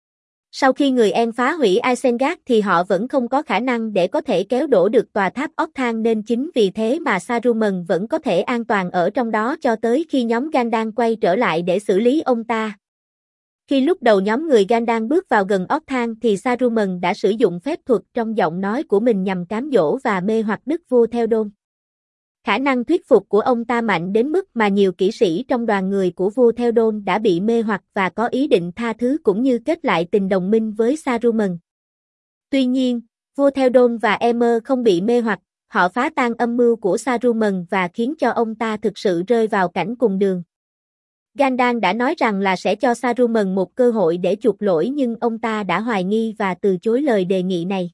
Sau khi người En phá hủy Isengard thì họ vẫn không có khả năng để có thể kéo đổ được tòa tháp Ockhang nên chính vì thế mà Saruman vẫn có thể an toàn ở trong đó cho tới khi nhóm Gandalf quay trở lại để xử lý ông ta. Khi lúc đầu nhóm người Gandalf bước vào gần Ockhang thì Saruman đã sử dụng phép thuật trong giọng nói của mình nhằm cám dỗ và mê hoặc đức vua Theoden. Khả năng thuyết phục của ông ta mạnh đến mức mà nhiều kỵ sĩ trong đoàn người của vua Theoden đã bị mê hoặc và có ý định tha thứ cũng như kết lại tình đồng minh với Saruman. Tuy nhiên, vua Theoden và Emer không bị mê hoặc, họ phá tan âm mưu của Saruman và khiến cho ông ta thực sự rơi vào cảnh cùng đường. Gandalf đã nói rằng là sẽ cho Saruman một cơ hội để chuộc lỗi nhưng ông ta đã hoài nghi và từ chối lời đề nghị này.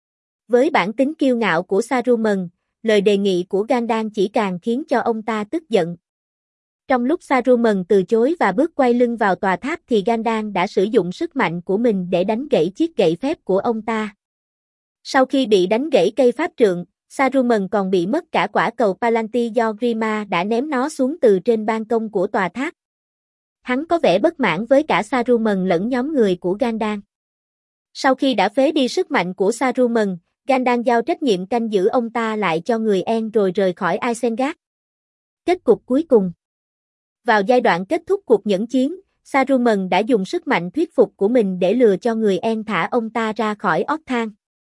Với bản tính kiêu ngạo của Saruman, lời đề nghị của Gandalf chỉ càng khiến cho ông ta tức giận. Trong lúc Saruman từ chối và bước quay lưng vào tòa tháp thì Gandalf đã sử dụng sức mạnh của mình để đánh gãy chiếc gậy phép của ông ta. Sau khi bị đánh gãy cây pháp trượng, Saruman còn bị mất cả quả cầu Palantir do Grima đã ném nó xuống từ trên ban công của tòa tháp. Hắn có vẻ bất mãn với cả Saruman lẫn nhóm người của Gandalf. Sau khi đã phế đi sức mạnh của Saruman, Gandalf giao trách nhiệm canh giữ ông ta lại cho người En rồi rời khỏi Isengard. Kết cục cuối cùng. Vào giai đoạn kết thúc cuộc nhẫn chiến, Saruman đã dùng sức mạnh thuyết phục của mình để lừa cho người En thả ông ta ra khỏi Ockhang.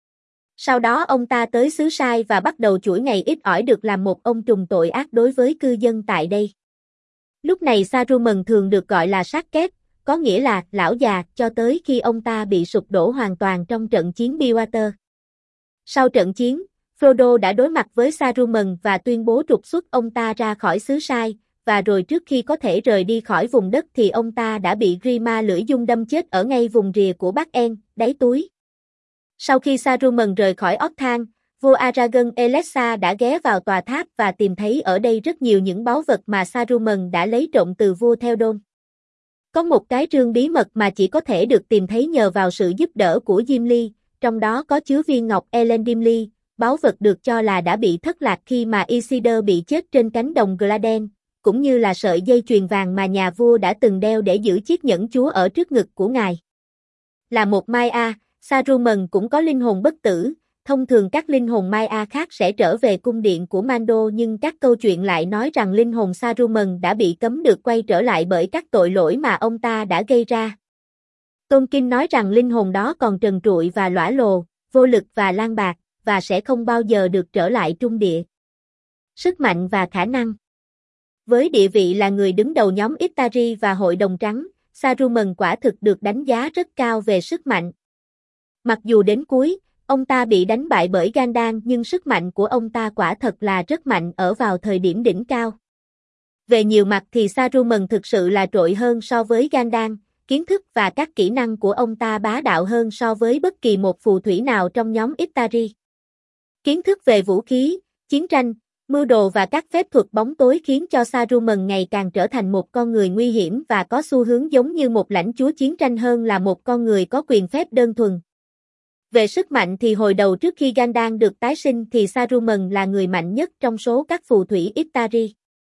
Sau đó ông ta tới xứ Sai và bắt đầu chuỗi ngày ít ỏi được làm một ông trùm tội ác đối với cư dân tại đây. Lúc này Saruman thường được gọi là sát kép, có nghĩa là lão già, cho tới khi ông ta bị sụp đổ hoàn toàn trong trận chiến Bewater. Sau trận chiến, Frodo đã đối mặt với Saruman và tuyên bố trục xuất ông ta ra khỏi xứ Sai, và rồi trước khi có thể rời đi khỏi vùng đất thì ông ta đã bị Grima lưỡi dung đâm chết ở ngay vùng rìa của Bắc En, đáy túi. Sau khi Saruman rời khỏi Orthanc, vua Aragorn Elessar đã ghé vào tòa tháp và tìm thấy ở đây rất nhiều những báu vật mà Saruman đã lấy trộm từ vua Theoden. Có một cái rương bí mật mà chỉ có thể được tìm thấy nhờ vào sự giúp đỡ của Gimli, trong đó có chứa viên ngọc Elendil, báu vật được cho là đã bị thất lạc khi mà Isildur bị chết trên cánh đồng Gladen, cũng như là sợi dây chuyền vàng mà nhà vua đã từng đeo để giữ chiếc nhẫn chúa ở trước ngực của ngài. Là một Maya, Saruman cũng có linh hồn bất tử, thông thường các linh hồn Maya khác sẽ trở về cung điện của Mando nhưng các câu chuyện lại nói rằng linh hồn Saruman đã bị cấm được quay trở lại bởi các tội lỗi mà ông ta đã gây ra. Tolkien nói rằng linh hồn đó còn trần trụi và lõa lồ, vô lực và lang bạc, và sẽ không bao giờ được trở lại trung địa. Sức mạnh và khả năng. Với địa vị là người đứng đầu nhóm Istari và Hội đồng Trắng, Saruman quả thực được đánh giá rất cao về sức mạnh. Mặc dù đến cuối, ông ta bị đánh bại bởi Gandalf nhưng sức mạnh của ông ta quả thật là rất mạnh ở vào thời điểm đỉnh cao. Về nhiều mặt thì Saruman thực sự là trội hơn so với Gandalf, kiến thức và các kỹ năng của ông ta bá đạo hơn so với bất kỳ một phù thủy nào trong nhóm Istari. Kiến thức về vũ khí, chiến tranh, mưu đồ và các phép thuật bóng tối khiến cho Saruman ngày càng trở thành một con người nguy hiểm và có xu hướng giống như một lãnh chúa chiến tranh hơn là một con người có quyền phép đơn thuần. Về sức mạnh thì hồi đầu trước khi Gandalf được tái sinh thì Saruman là người mạnh nhất trong số các phù thủy Istari.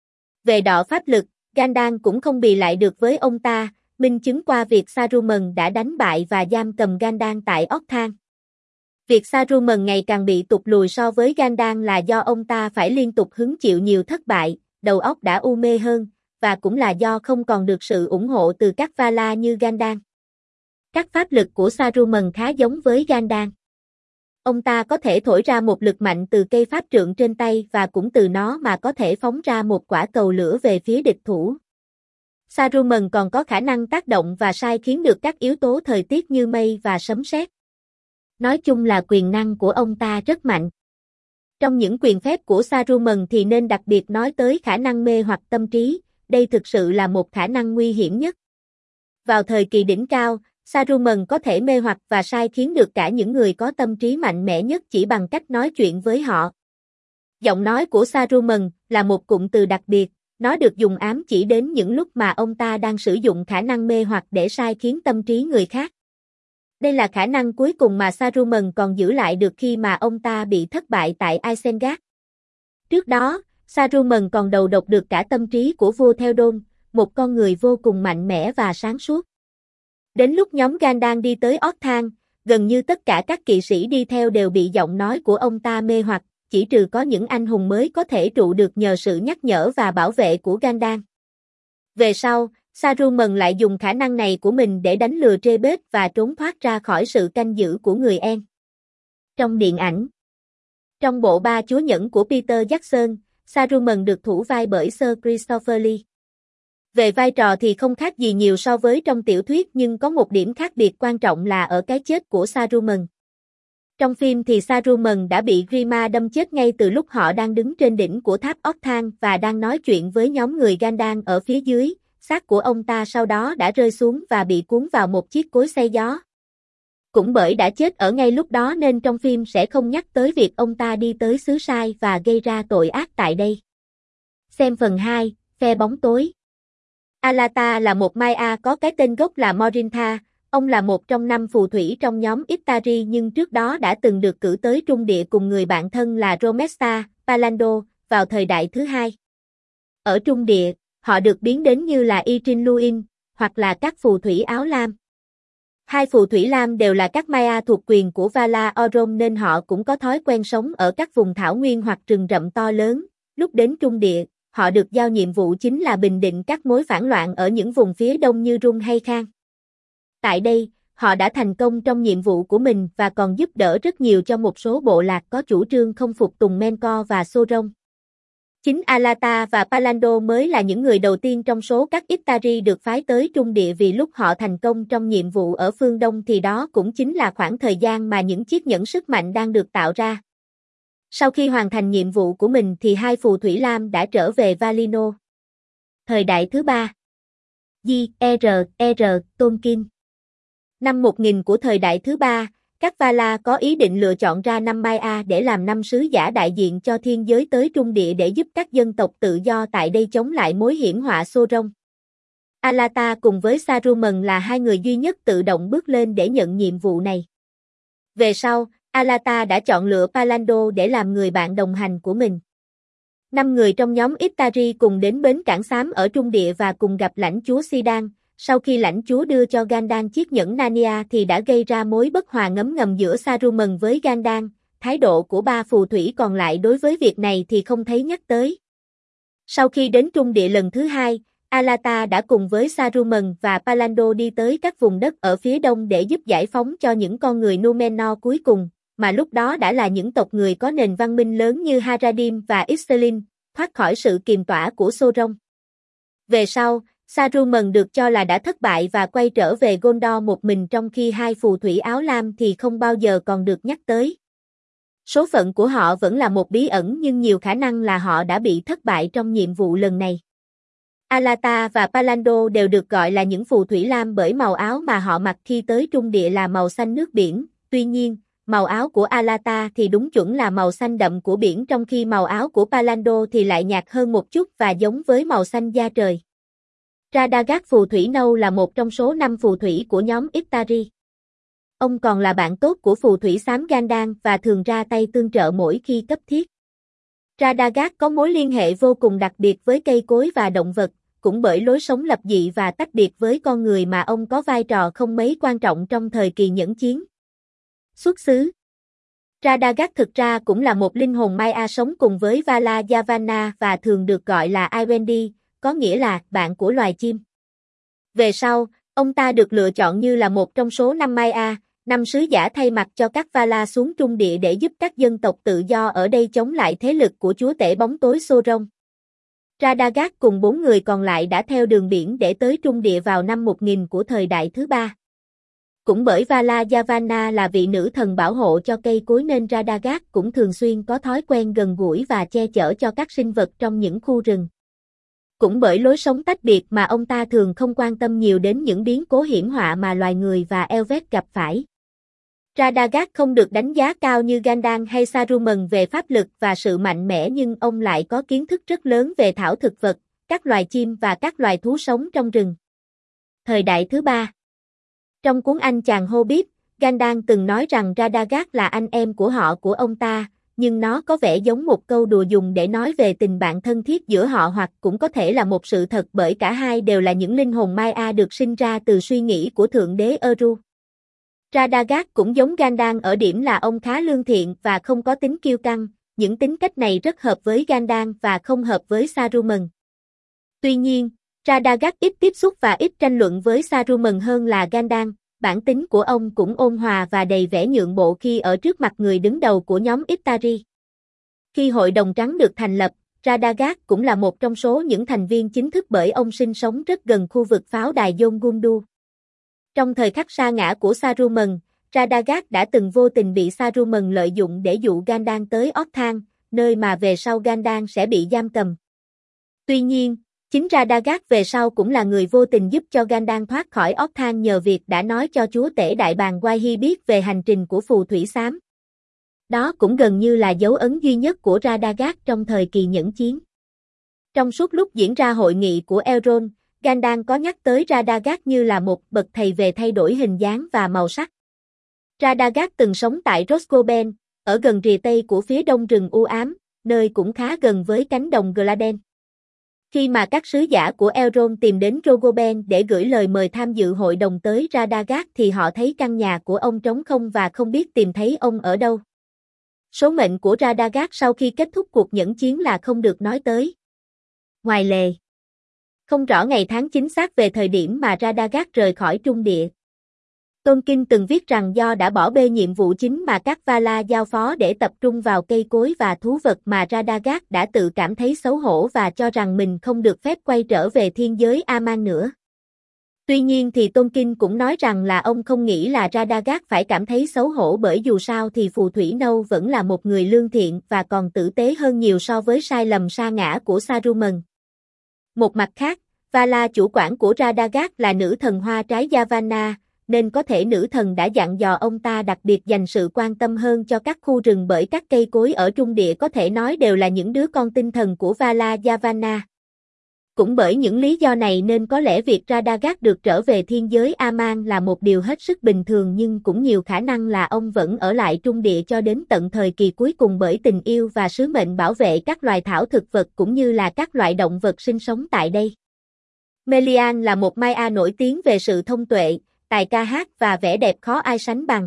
Về đọ pháp lực, Gandalf cũng không bì lại được với ông ta, minh chứng qua việc Saruman đã đánh bại và giam cầm Gandalf tại Orthanc. Việc Saruman ngày càng bị tụt lùi so với Gandalf là do ông ta phải liên tục hứng chịu nhiều thất bại, đầu óc đã u mê hơn, và cũng là do không còn được sự ủng hộ từ các Valar như Gandalf. Các pháp lực của Saruman khá giống với Gandalf. Ông ta có thể thổi ra một lực mạnh từ cây pháp trượng trên tay và cũng từ nó mà có thể phóng ra một quả cầu lửa về phía địch thủ. Saruman còn có khả năng tác động và sai khiến được các yếu tố thời tiết như mây và sấm sét. Nói chung là quyền năng của ông ta rất mạnh. Trong những quyền phép của Saruman thì nên đặc biệt nói tới khả năng mê hoặc tâm trí, đây thực sự là một khả năng nguy hiểm nhất. Vào thời kỳ đỉnh cao, Saruman có thể mê hoặc và sai khiến được cả những người có tâm trí mạnh mẽ nhất chỉ bằng cách nói chuyện với họ. Giọng nói của Saruman là một cụm từ đặc biệt, nó được dùng ám chỉ đến những lúc mà ông ta đang sử dụng khả năng mê hoặc để sai khiến tâm trí người khác. Đây là khả năng cuối cùng mà Saruman còn giữ lại được khi mà ông ta bị thất bại tại Isengard. Trước đó, Saruman còn đầu độc được cả tâm trí của vua Theoden, một con người vô cùng mạnh mẽ và sáng suốt. Đến lúc nhóm Gandalf đi tới Orthanc, gần như tất cả các kỵ sĩ đi theo đều bị giọng nói của ông ta mê hoặc, chỉ trừ có những anh hùng mới có thể trụ được nhờ sự nhắc nhở và bảo vệ của Gandalf. Về sau, Saruman lại dùng khả năng này của mình để đánh lừa Trebet và trốn thoát ra khỏi sự canh giữ của người En. Trong điện ảnh, trong bộ Ba Chúa Nhẫn của Peter Jackson, Saruman được thủ vai bởi Sir Christopher Lee. Về vai trò thì không khác gì nhiều so với trong tiểu thuyết nhưng có một điểm khác biệt quan trọng là ở cái chết của Saruman. Trong phim thì Saruman đã bị Grima đâm chết ngay từ lúc họ đang đứng trên đỉnh của tháp Orthanc và đang nói chuyện với nhóm người Gandalf ở phía dưới, xác của ông ta sau đó đã rơi xuống và bị cuốn vào một chiếc cối xay gió. Cũng bởi đã chết ở ngay lúc đó nên trong phim sẽ không nhắc tới việc ông ta đi tới xứ Sai và gây ra tội ác tại đây. Xem phần 2, Phe bóng tối. Alata là một Maya có cái tên gốc là Morintha, ông là một trong 5 phù thủy trong nhóm Istari nhưng trước đó đã từng được cử tới Trung Địa cùng người bạn thân là Romesta, Palando, vào thời đại thứ hai. Ở Trung Địa, họ được biến đến như là Irin hoặc là các phù thủy áo lam. Hai phù thủy lam đều là các Maya thuộc quyền của Valar Orrom nên họ cũng có thói quen sống ở các vùng thảo nguyên hoặc rừng rậm to lớn. Lúc đến Trung Địa, họ được giao nhiệm vụ chính là bình định các mối phản loạn ở những vùng phía đông như Rung hay Khang. Tại đây, họ đã thành công trong nhiệm vụ của mình và còn giúp đỡ rất nhiều cho một số bộ lạc có chủ trương không phục tùng Menkor và Sauron. Chính Alata và Palando mới là những người đầu tiên trong số các Istari được phái tới Trung Địa vì lúc họ thành công trong nhiệm vụ ở phương Đông thì đó cũng chính là khoảng thời gian mà những chiếc nhẫn sức mạnh đang được tạo ra. Sau khi hoàn thành nhiệm vụ của mình thì hai phù thủy lam đã trở về Valinor. Thời đại thứ ba. J.R.R. Tolkien. Năm 1000 của thời đại thứ ba, các Valar có ý định lựa chọn ra 5 Maia để làm 5 sứ giả đại diện cho thiên giới tới Trung Địa để giúp các dân tộc tự do tại đây chống lại mối hiểm họa Sauron. Alata cùng với Saruman là hai người duy nhất tự động bước lên để nhận nhiệm vụ này. Về sau, Alata đã chọn lựa Palando để làm người bạn đồng hành của mình. 5 người trong nhóm Istari cùng đến bến cảng xám ở Trung Địa và cùng gặp lãnh chúa Sidan. Sau khi lãnh chúa đưa cho Gandalf chiếc nhẫn Narnia thì đã gây ra mối bất hòa ngấm ngầm giữa Saruman với Gandalf, thái độ của ba phù thủy còn lại đối với việc này thì không thấy nhắc tới. Sau khi đến Trung Địa lần thứ hai, Alata đã cùng với Saruman và Palando đi tới các vùng đất ở phía đông để giúp giải phóng cho những con người Númenor cuối cùng, mà lúc đó đã là những tộc người có nền văn minh lớn như Haradim và Isselin, thoát khỏi sự kiềm tỏa của Sauron. Về sau, Saruman được cho là đã thất bại và quay trở về Gondor một mình trong khi hai phù thủy áo lam thì không bao giờ còn được nhắc tới. Số phận của họ vẫn là một bí ẩn nhưng nhiều khả năng là họ đã bị thất bại trong nhiệm vụ lần này. Alata và Palando đều được gọi là những phù thủy lam bởi màu áo mà họ mặc khi tới Trung Địa là màu xanh nước biển, tuy nhiên, màu áo của Alata thì đúng chuẩn là màu xanh đậm của biển trong khi màu áo của Palando thì lại nhạt hơn một chút và giống với màu xanh da trời. Radagast phù thủy nâu là một trong số 5 phù thủy của nhóm Istari. Ông còn là bạn tốt của phù thủy xám Gandalf và thường ra tay tương trợ mỗi khi cấp thiết. Radagast có mối liên hệ vô cùng đặc biệt với cây cối và động vật, cũng bởi lối sống lập dị và tách biệt với con người mà ông có vai trò không mấy quan trọng trong thời kỳ nhẫn chiến. Xuất xứ. Radagast thực ra cũng là một linh hồn Maia sống cùng với Vala Yavanna và thường được gọi là Iwendi, có nghĩa là bạn của loài chim. Về sau, ông ta được lựa chọn như là một trong số 5 Maia, 5 sứ giả thay mặt cho các Vala xuống Trung Địa để giúp các dân tộc tự do ở đây chống lại thế lực của chúa tể bóng tối Sauron. Radagast cùng 4 người còn lại đã theo đường biển để tới Trung Địa vào năm 1000 của thời đại thứ ba. Cũng bởi Vala Yavanna là vị nữ thần bảo hộ cho cây cối nên Radagast cũng thường xuyên có thói quen gần gũi và che chở cho các sinh vật trong những khu rừng. Cũng bởi lối sống tách biệt mà ông ta thường không quan tâm nhiều đến những biến cố hiểm họa mà loài người và Elvet gặp phải. Radagast không được đánh giá cao như Gandalf hay Saruman về pháp lực và sự mạnh mẽ nhưng ông lại có kiến thức rất lớn về thảo thực vật, các loài chim và các loài thú sống trong rừng. Thời đại thứ ba. Trong cuốn Anh chàng Hobbit, Gandalf từng nói rằng Radagast là anh em của họ của ông ta, nhưng nó có vẻ giống một câu đùa dùng để nói về tình bạn thân thiết giữa họ hoặc cũng có thể là một sự thật bởi cả hai đều là những linh hồn Maia được sinh ra từ suy nghĩ của Thượng đế Eru. Radagast cũng giống Gandalf ở điểm là ông khá lương thiện và không có tính kiêu căng, những tính cách này rất hợp với Gandalf và không hợp với Saruman. Tuy nhiên, Radagast ít tiếp xúc và ít tranh luận với Saruman hơn là Gandalf, bản tính của ông cũng ôn hòa và đầy vẻ nhượng bộ khi ở trước mặt người đứng đầu của nhóm Istari. Khi Hội đồng Trắng được thành lập, Radagast cũng là một trong số những thành viên chính thức bởi ông sinh sống rất gần khu vực pháo đài Dol Guldur. Trong thời khắc sa ngã của Saruman, Radagast đã từng vô tình bị Saruman lợi dụng để dụ Gandalf tới Orthanc, nơi mà về sau Gandalf sẽ bị giam cầm. Tuy nhiên, chính Radagast về sau cũng là người vô tình giúp cho Gandalf thoát khỏi Orthanc nhờ việc đã nói cho chúa tể đại bàng Wahi biết về hành trình của phù thủy xám. Đó cũng gần như là dấu ấn duy nhất của Radagast trong thời kỳ nhẫn chiến. Trong suốt lúc diễn ra hội nghị của Elrond, Gandalf có nhắc tới Radagast như là một bậc thầy về thay đổi hình dáng và màu sắc. Radagast từng sống tại Roscoben, ở gần rìa tây của phía đông rừng u ám, nơi cũng khá gần với cánh đồng Gladen. Khi mà các sứ giả của Elrond tìm đến Rogoben để gửi lời mời tham dự hội đồng tới Radagast thì họ thấy căn nhà của ông trống không và không biết tìm thấy ông ở đâu. Số mệnh của Radagast sau khi kết thúc cuộc nhẫn chiến là không được nói tới. Ngoài lề, không rõ ngày tháng chính xác về thời điểm mà Radagast rời khỏi Trung Địa. Tolkien từng viết rằng do đã bỏ bê nhiệm vụ chính mà các Valar giao phó để tập trung vào cây cối và thú vật mà Radagast đã tự cảm thấy xấu hổ và cho rằng mình không được phép quay trở về thiên giới Aman nữa. Tuy nhiên thì Tolkien cũng nói rằng là ông không nghĩ là Radagast phải cảm thấy xấu hổ bởi dù sao thì phù thủy nâu vẫn là một người lương thiện và còn tử tế hơn nhiều so với sai lầm sa ngã của Saruman. Một mặt khác, Vala chủ quản của Radagast là nữ thần hoa trái Yavanna, nên có thể nữ thần đã dặn dò ông ta đặc biệt dành sự quan tâm hơn cho các khu rừng bởi các cây cối ở Trung Địa có thể nói đều là những đứa con tinh thần của Vala Yavanna. Cũng bởi những lý do này nên có lẽ việc Radagast được trở về thiên giới Aman là một điều hết sức bình thường nhưng cũng nhiều khả năng là ông vẫn ở lại Trung Địa cho đến tận thời kỳ cuối cùng bởi tình yêu và sứ mệnh bảo vệ các loài thảo thực vật cũng như là các loại động vật sinh sống tại đây. Melian là một Maya nổi tiếng về sự thông tuệ, tài ca hát và vẻ đẹp khó ai sánh bằng.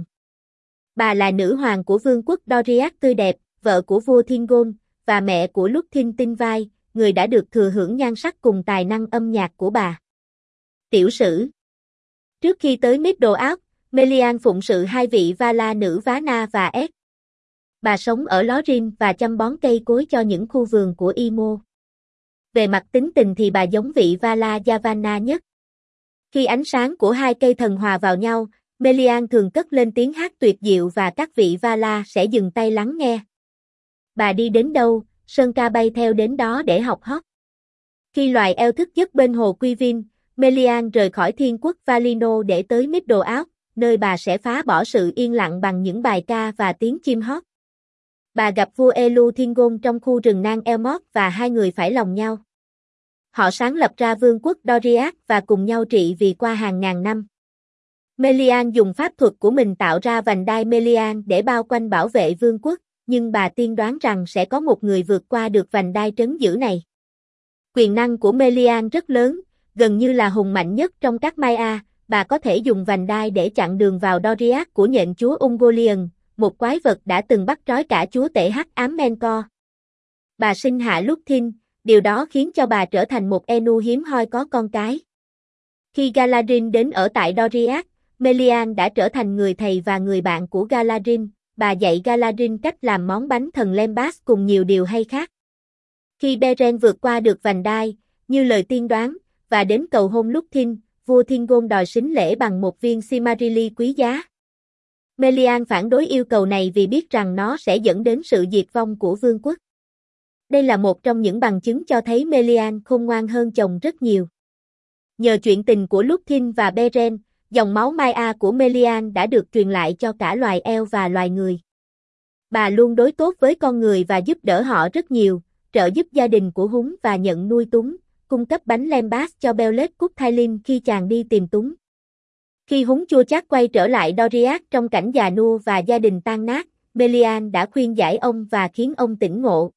Bà là nữ hoàng của vương quốc Doriath tươi đẹp, vợ của vua Thingol, và mẹ của Lúthien tinh vai, người đã được thừa hưởng nhan sắc cùng tài năng âm nhạc của bà. Tiểu sử. Trước khi tới Middle-earth, Melian phụng sự hai vị Valar nữ Vanna và Ed. Bà sống ở Lorien và chăm bón cây cối cho những khu vườn của Imo. Về mặt tính tình thì bà giống vị Valar Yavanna nhất. Khi ánh sáng của hai cây thần hòa vào nhau, Melian thường cất lên tiếng hát tuyệt diệu và các vị Valar sẽ dừng tay lắng nghe. Bà đi đến đâu, sơn ca bay theo đến đó để học hót. Khi loài eo thức giấc bên hồ Quy Vin, Melian rời khỏi thiên quốc Valinor để tới Middle-earth, nơi bà sẽ phá bỏ sự yên lặng bằng những bài ca và tiếng chim hót. Bà gặp vua Elu Thingol trong khu rừng Nang Elmot và hai người phải lòng nhau. Họ sáng lập ra vương quốc Doriath và cùng nhau trị vì qua hàng ngàn năm. Melian dùng pháp thuật của mình tạo ra vành đai Melian để bao quanh bảo vệ vương quốc, nhưng bà tiên đoán rằng sẽ có một người vượt qua được vành đai trấn giữ này. Quyền năng của Melian rất lớn, gần như là hùng mạnh nhất trong các Maya, bà có thể dùng vành đai để chặn đường vào Doriath của nhện chúa Ungoliant, một quái vật đã từng bắt trói cả chúa tể hắc ám Menkor. Bà sinh hạ Lúthien, điều đó khiến cho bà trở thành một Enu hiếm hoi có con cái. Khi Galadrin đến ở tại Doriath, Melian đã trở thành người thầy và người bạn của Galadrin, bà dạy Galadrin cách làm món bánh thần Lembas cùng nhiều điều hay khác. Khi Beren vượt qua được vành đai, như lời tiên đoán, và đến cầu hôn Lúthien, vua Thingol đòi sính lễ bằng một viên Silmarili quý giá. Melian phản đối yêu cầu này vì biết rằng nó sẽ dẫn đến sự diệt vong của vương quốc. Đây là một trong những bằng chứng cho thấy Melian khôn ngoan hơn chồng rất nhiều. Nhờ chuyện tình của Lúthien và Beren, dòng máu Maya của Melian đã được truyền lại cho cả loài eo và loài người. Bà luôn đối tốt với con người và giúp đỡ họ rất nhiều, trợ giúp gia đình của Húng và nhận nuôi Túng, cung cấp bánh Lembas cho Beolet Cuchthailin khi chàng đi tìm Túng. Khi Húng chua chát quay trở lại Doriath trong cảnh già nua và gia đình tan nát, Melian đã khuyên giải ông và khiến ông tỉnh ngộ.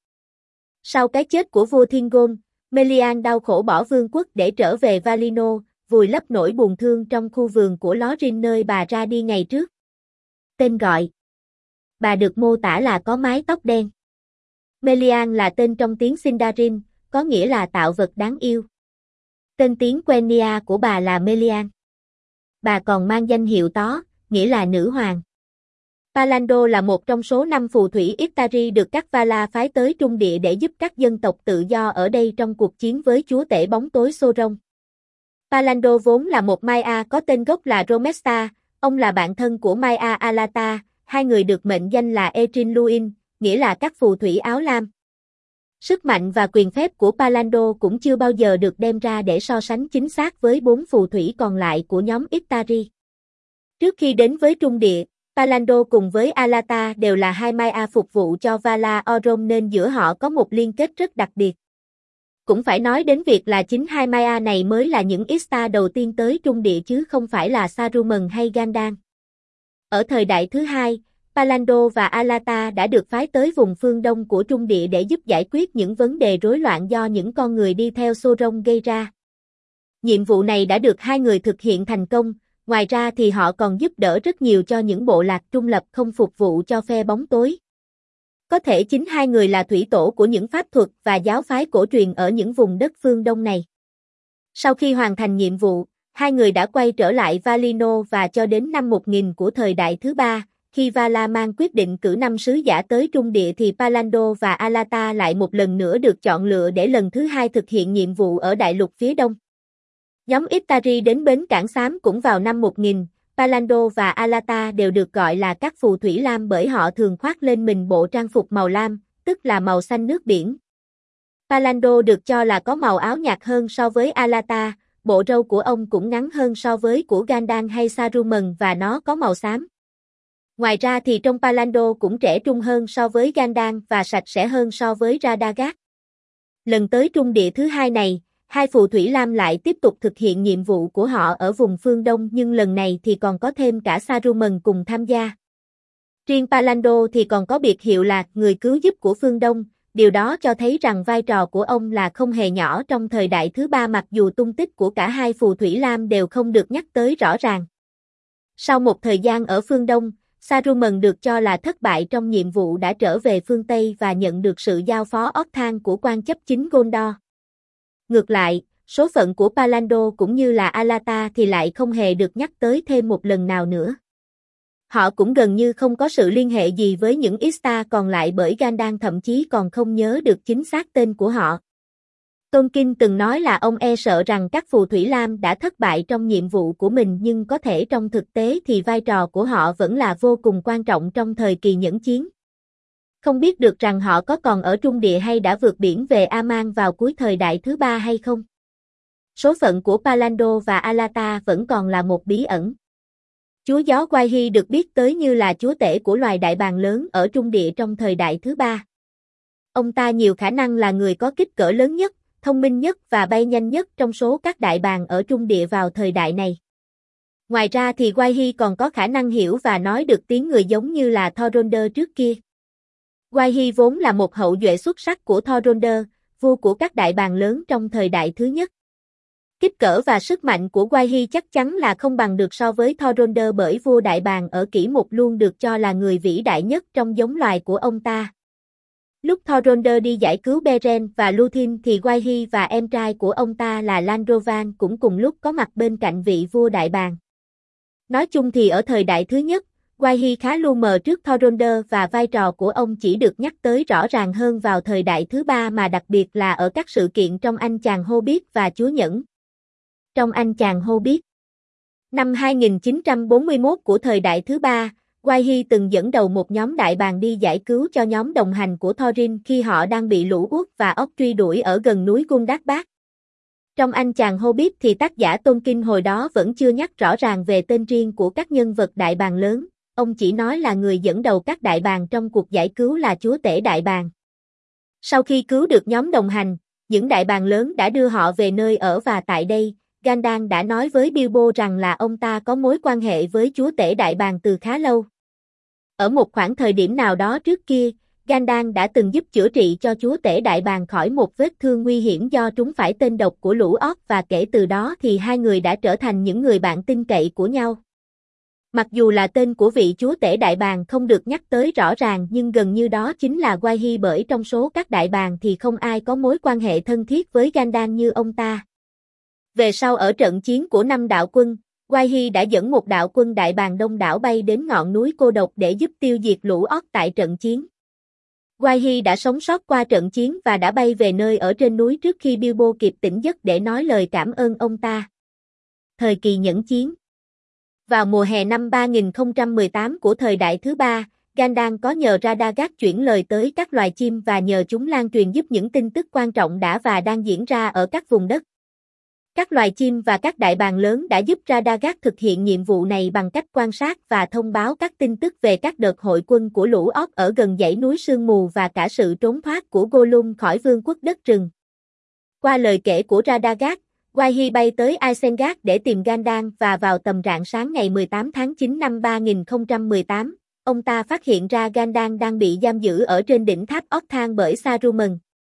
Sau cái chết của vua Thingol, Melian đau khổ bỏ vương quốc để trở về Valinor, vùi lấp nỗi buồn thương trong khu vườn của Lorien nơi bà ra đi ngày trước. Tên gọi. Bà được mô tả là có mái tóc đen. Melian là tên trong tiếng Sindarin, có nghĩa là tạo vật đáng yêu. Tên tiếng Quenya của bà là Melian. Bà còn mang danh hiệu Tó, nghĩa là nữ hoàng. Palando là một trong số 5 phù thủy Istari được các Valar phái tới Trung Địa để giúp các dân tộc tự do ở đây trong cuộc chiến với chúa tể bóng tối Sauron. Palando vốn là một Maya có tên gốc là Romesta, ông là bạn thân của Maya Alata, hai người được mệnh danh là Erin Luin, nghĩa là các phù thủy áo lam. Sức mạnh và quyền phép của Palando cũng chưa bao giờ được đem ra để so sánh chính xác với 4 phù thủy còn lại của nhóm Istari. Trước khi đến với Trung Địa, Palando cùng với Alata đều là hai Maya phục vụ cho Valar Orm nên giữa họ có một liên kết rất đặc biệt. Cũng phải nói đến việc là chính hai Maya này mới là những Istar đầu tiên tới Trung Địa chứ không phải là Saruman hay Gandalf. Ở thời đại thứ hai, Palando và Alata đã được phái tới vùng phương Đông của Trung Địa để giúp giải quyết những vấn đề rối loạn do những con người đi theo Sauron gây ra. Nhiệm vụ này đã được hai người thực hiện thành công, ngoài ra thì họ còn giúp đỡ rất nhiều cho những bộ lạc trung lập không phục vụ cho phe bóng tối. Có thể chính hai người là thủy tổ của những pháp thuật và giáo phái cổ truyền ở những vùng đất phương Đông này. Sau khi hoàn thành nhiệm vụ, Hai người đã quay trở lại Valinor và cho đến năm 1000 của thời đại thứ ba, khi Vala mang quyết định cử 5 sứ giả tới Trung Địa thì Pallando và Alata lại một lần nữa được chọn lựa để lần thứ hai thực hiện nhiệm vụ ở đại lục phía đông. Nhóm Istari đến bến cảng xám cũng vào năm 1000, Pallando và Alata đều được gọi là các phù thủy lam bởi họ thường khoác lên mình bộ trang phục màu lam, tức là màu xanh nước biển. Pallando được cho là có màu áo nhạt hơn so với Alata, bộ râu của ông cũng ngắn hơn so với của Gandalf hay Saruman và nó có màu xám. Ngoài ra thì trông Pallando cũng trẻ trung hơn so với Gandalf và sạch sẽ hơn so với Radagast. Lần tới Trung Địa thứ hai này, hai phù thủy lam lại tiếp tục thực hiện nhiệm vụ của họ ở vùng phương Đông nhưng lần này thì còn có thêm cả Saruman cùng tham gia. Riêng Pallando thì còn có biệt hiệu là người cứu giúp của phương Đông, điều đó cho thấy rằng vai trò của ông là không hề nhỏ trong thời đại thứ ba mặc dù tung tích của cả hai phù thủy lam đều không được nhắc tới rõ ràng. Sau một thời gian ở phương Đông, Saruman được cho là thất bại trong nhiệm vụ đã trở về phương Tây và nhận được sự giao phó Orthanc của quan chấp chính Gondor. Ngược lại, số phận của Pallando cũng như là Alata thì lại không hề được nhắc tới thêm một lần nào nữa. Họ cũng gần như không có sự liên hệ gì với những Istar còn lại bởi Gandalf thậm chí còn không nhớ được chính xác tên của họ. Tolkien từng nói là ông e sợ rằng các phù thủy lam đã thất bại trong nhiệm vụ của mình nhưng có thể trong thực tế thì vai trò của họ vẫn là vô cùng quan trọng trong thời kỳ nhẫn chiến. Không biết được rằng họ có còn ở Trung Địa hay đã vượt biển về Aman vào cuối thời đại thứ ba hay không. Số phận của Pallando và Alata vẫn còn là một bí ẩn. Chúa gió Gwaihir được biết tới như là chúa tể của loài đại bàng lớn ở Trung Địa trong thời đại thứ ba. Ông ta nhiều khả năng là người có kích cỡ lớn nhất, thông minh nhất và bay nhanh nhất trong số các đại bàng ở Trung Địa vào thời đại này. Ngoài ra thì Gwaihir còn có khả năng hiểu và nói được tiếng người giống như là Thorondor trước kia. Gwaihir vốn là một hậu duệ xuất sắc của Thorondor, vua của các đại bàng lớn trong thời đại thứ nhất. Kích cỡ và sức mạnh của Gwaihir chắc chắn là không bằng được so với Thorondor bởi vua đại bàng ở Kỷ Mục luôn được cho là người vĩ đại nhất trong giống loài của ông ta. Lúc Thorondor đi giải cứu Beren và Lúthien thì Gwaihir và em trai của ông ta là Landrovan cũng cùng lúc có mặt bên cạnh vị vua đại bàng. Nói chung thì ở thời đại thứ nhất, Gwaihir khá lu mờ trước Thorondor và vai trò của ông chỉ được nhắc tới rõ ràng hơn vào thời đại thứ ba mà đặc biệt là ở các sự kiện trong Anh chàng Hobbit và Chúa Nhẫn. Trong Anh chàng Hobbit, năm 2941 của thời đại thứ ba, Gwaihir từng dẫn đầu một nhóm đại bàng đi giải cứu cho nhóm đồng hành của Thorin khi họ đang bị lũ uất và óc truy đuổi ở gần núi Gundabad. Trong Anh chàng Hobbit thì tác giả Tolkien hồi đó vẫn chưa nhắc rõ ràng về tên riêng của các nhân vật đại bàng lớn, ông chỉ nói là người dẫn đầu các đại bàng trong cuộc giải cứu là chúa tể đại bàng. Sau khi cứu được nhóm đồng hành, những đại bàng lớn đã đưa họ về nơi ở và tại đây, Gandalf đã nói với Bilbo rằng là ông ta có mối quan hệ với chúa tể đại bàng từ khá lâu. Ở một khoảng thời điểm nào đó trước kia, Gandalf đã từng giúp chữa trị cho chúa tể đại bàng khỏi một vết thương nguy hiểm do trúng phải tên độc của lũ orc và kể từ đó thì hai người đã trở thành những người bạn tin cậy của nhau. Mặc dù là tên của vị chúa tể đại bàng không được nhắc tới rõ ràng nhưng gần như đó chính là Gwaihir bởi trong số các đại bàng thì không ai có mối quan hệ thân thiết với Gandalf như ông ta. Về sau ở trận chiến của 5 đạo quân, Gwaihir đã dẫn một đạo quân đại bàng đông đảo bay đến ngọn núi cô độc để giúp tiêu diệt lũ orc tại trận chiến. Gwaihir đã sống sót qua trận chiến và đã bay về nơi ở trên núi trước khi Bilbo kịp tỉnh giấc để nói lời cảm ơn ông ta. Thời kỳ nhẫn chiến. Vào mùa hè năm 3018 của thời đại thứ ba, Gandalf có nhờ Radagast chuyển lời tới các loài chim và nhờ chúng lan truyền giúp những tin tức quan trọng đã và đang diễn ra ở các vùng đất. Các loài chim và các đại bàng lớn đã giúp Radagast thực hiện nhiệm vụ này bằng cách quan sát và thông báo các tin tức về các đợt hội quân của lũ orc ở gần dãy núi sương mù và cả sự trốn thoát của Gollum khỏi vương quốc đất rừng. Qua lời kể của Radagast, Gwaihir bay tới Isengard để tìm Gandalf và vào tầm rạng sáng ngày 18 tháng 9 năm 3018, ông ta phát hiện ra Gandalf đang bị giam giữ ở trên đỉnh tháp Orthanc bởi Saruman.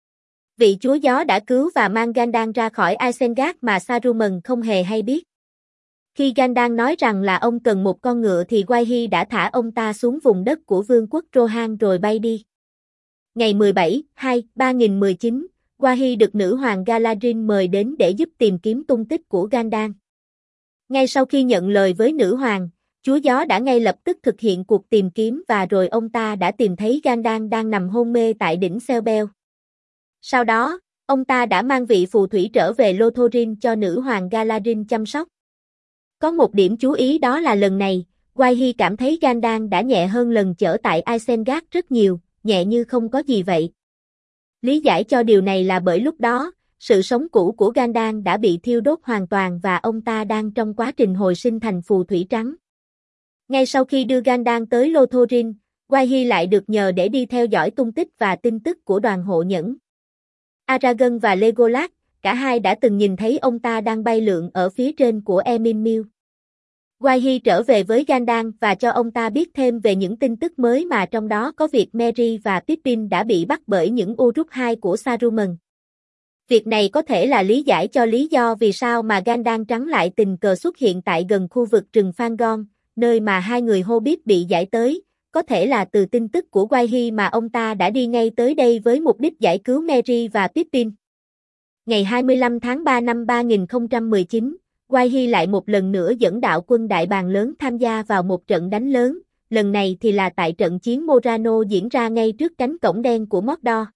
Vị chúa gió đã cứu và mang Gandalf ra khỏi Isengard mà Saruman không hề hay biết. Khi Gandalf nói rằng là ông cần một con ngựa thì Gwaihir đã thả ông ta xuống vùng đất của vương quốc Rohan rồi bay đi. Ngày 17/2/3019, Gwaihir được nữ hoàng Galadriel mời đến để giúp tìm kiếm tung tích của Gandalf. Ngay sau khi nhận lời với nữ hoàng, chúa gió đã ngay lập tức thực hiện cuộc tìm kiếm và rồi ông ta đã tìm thấy Gandalf đang nằm hôn mê tại đỉnh Selbel. Sau đó, ông ta đã mang vị phù thủy trở về Lothlórien cho nữ hoàng Galadriel chăm sóc. Có một điểm chú ý đó là lần này, Wai-hi cảm thấy Gandalf đã nhẹ hơn lần chở tại Isengard rất nhiều, nhẹ như không có gì vậy. Lý giải cho điều này là bởi lúc đó, sự sống cũ của Gandalf đã bị thiêu đốt hoàn toàn và ông ta đang trong quá trình hồi sinh thành phù thủy trắng. Ngay sau khi đưa Gandalf tới Lothlórien, Wai-hi lại được nhờ để đi theo dõi tung tích và tin tức của đoàn hộ nhẫn. Aragorn và Legolas, cả hai đã từng nhìn thấy ông ta đang bay lượn ở phía trên của Emyn Muil. Wai-hi trở về với Gandalf và cho ông ta biết thêm về những tin tức mới mà trong đó có việc Merry và Pippin đã bị bắt bởi những Uruk-hai của Saruman. Việc này có thể là lý giải cho lý do vì sao mà Gandalf trắng lại tình cờ xuất hiện tại gần khu vực rừng Fangorn, nơi mà hai người Hobbit bị giải tới, có thể là từ tin tức của Wai-hi mà ông ta đã đi ngay tới đây với mục đích giải cứu Merry và Pippin. Ngày 25 tháng 3 năm 3019, Wai-hi lại một lần nữa dẫn đạo quân Đại Bàng lớn tham gia vào một trận đánh lớn, lần này thì là tại trận chiến Morano diễn ra ngay trước cánh cổng đen của Mordor.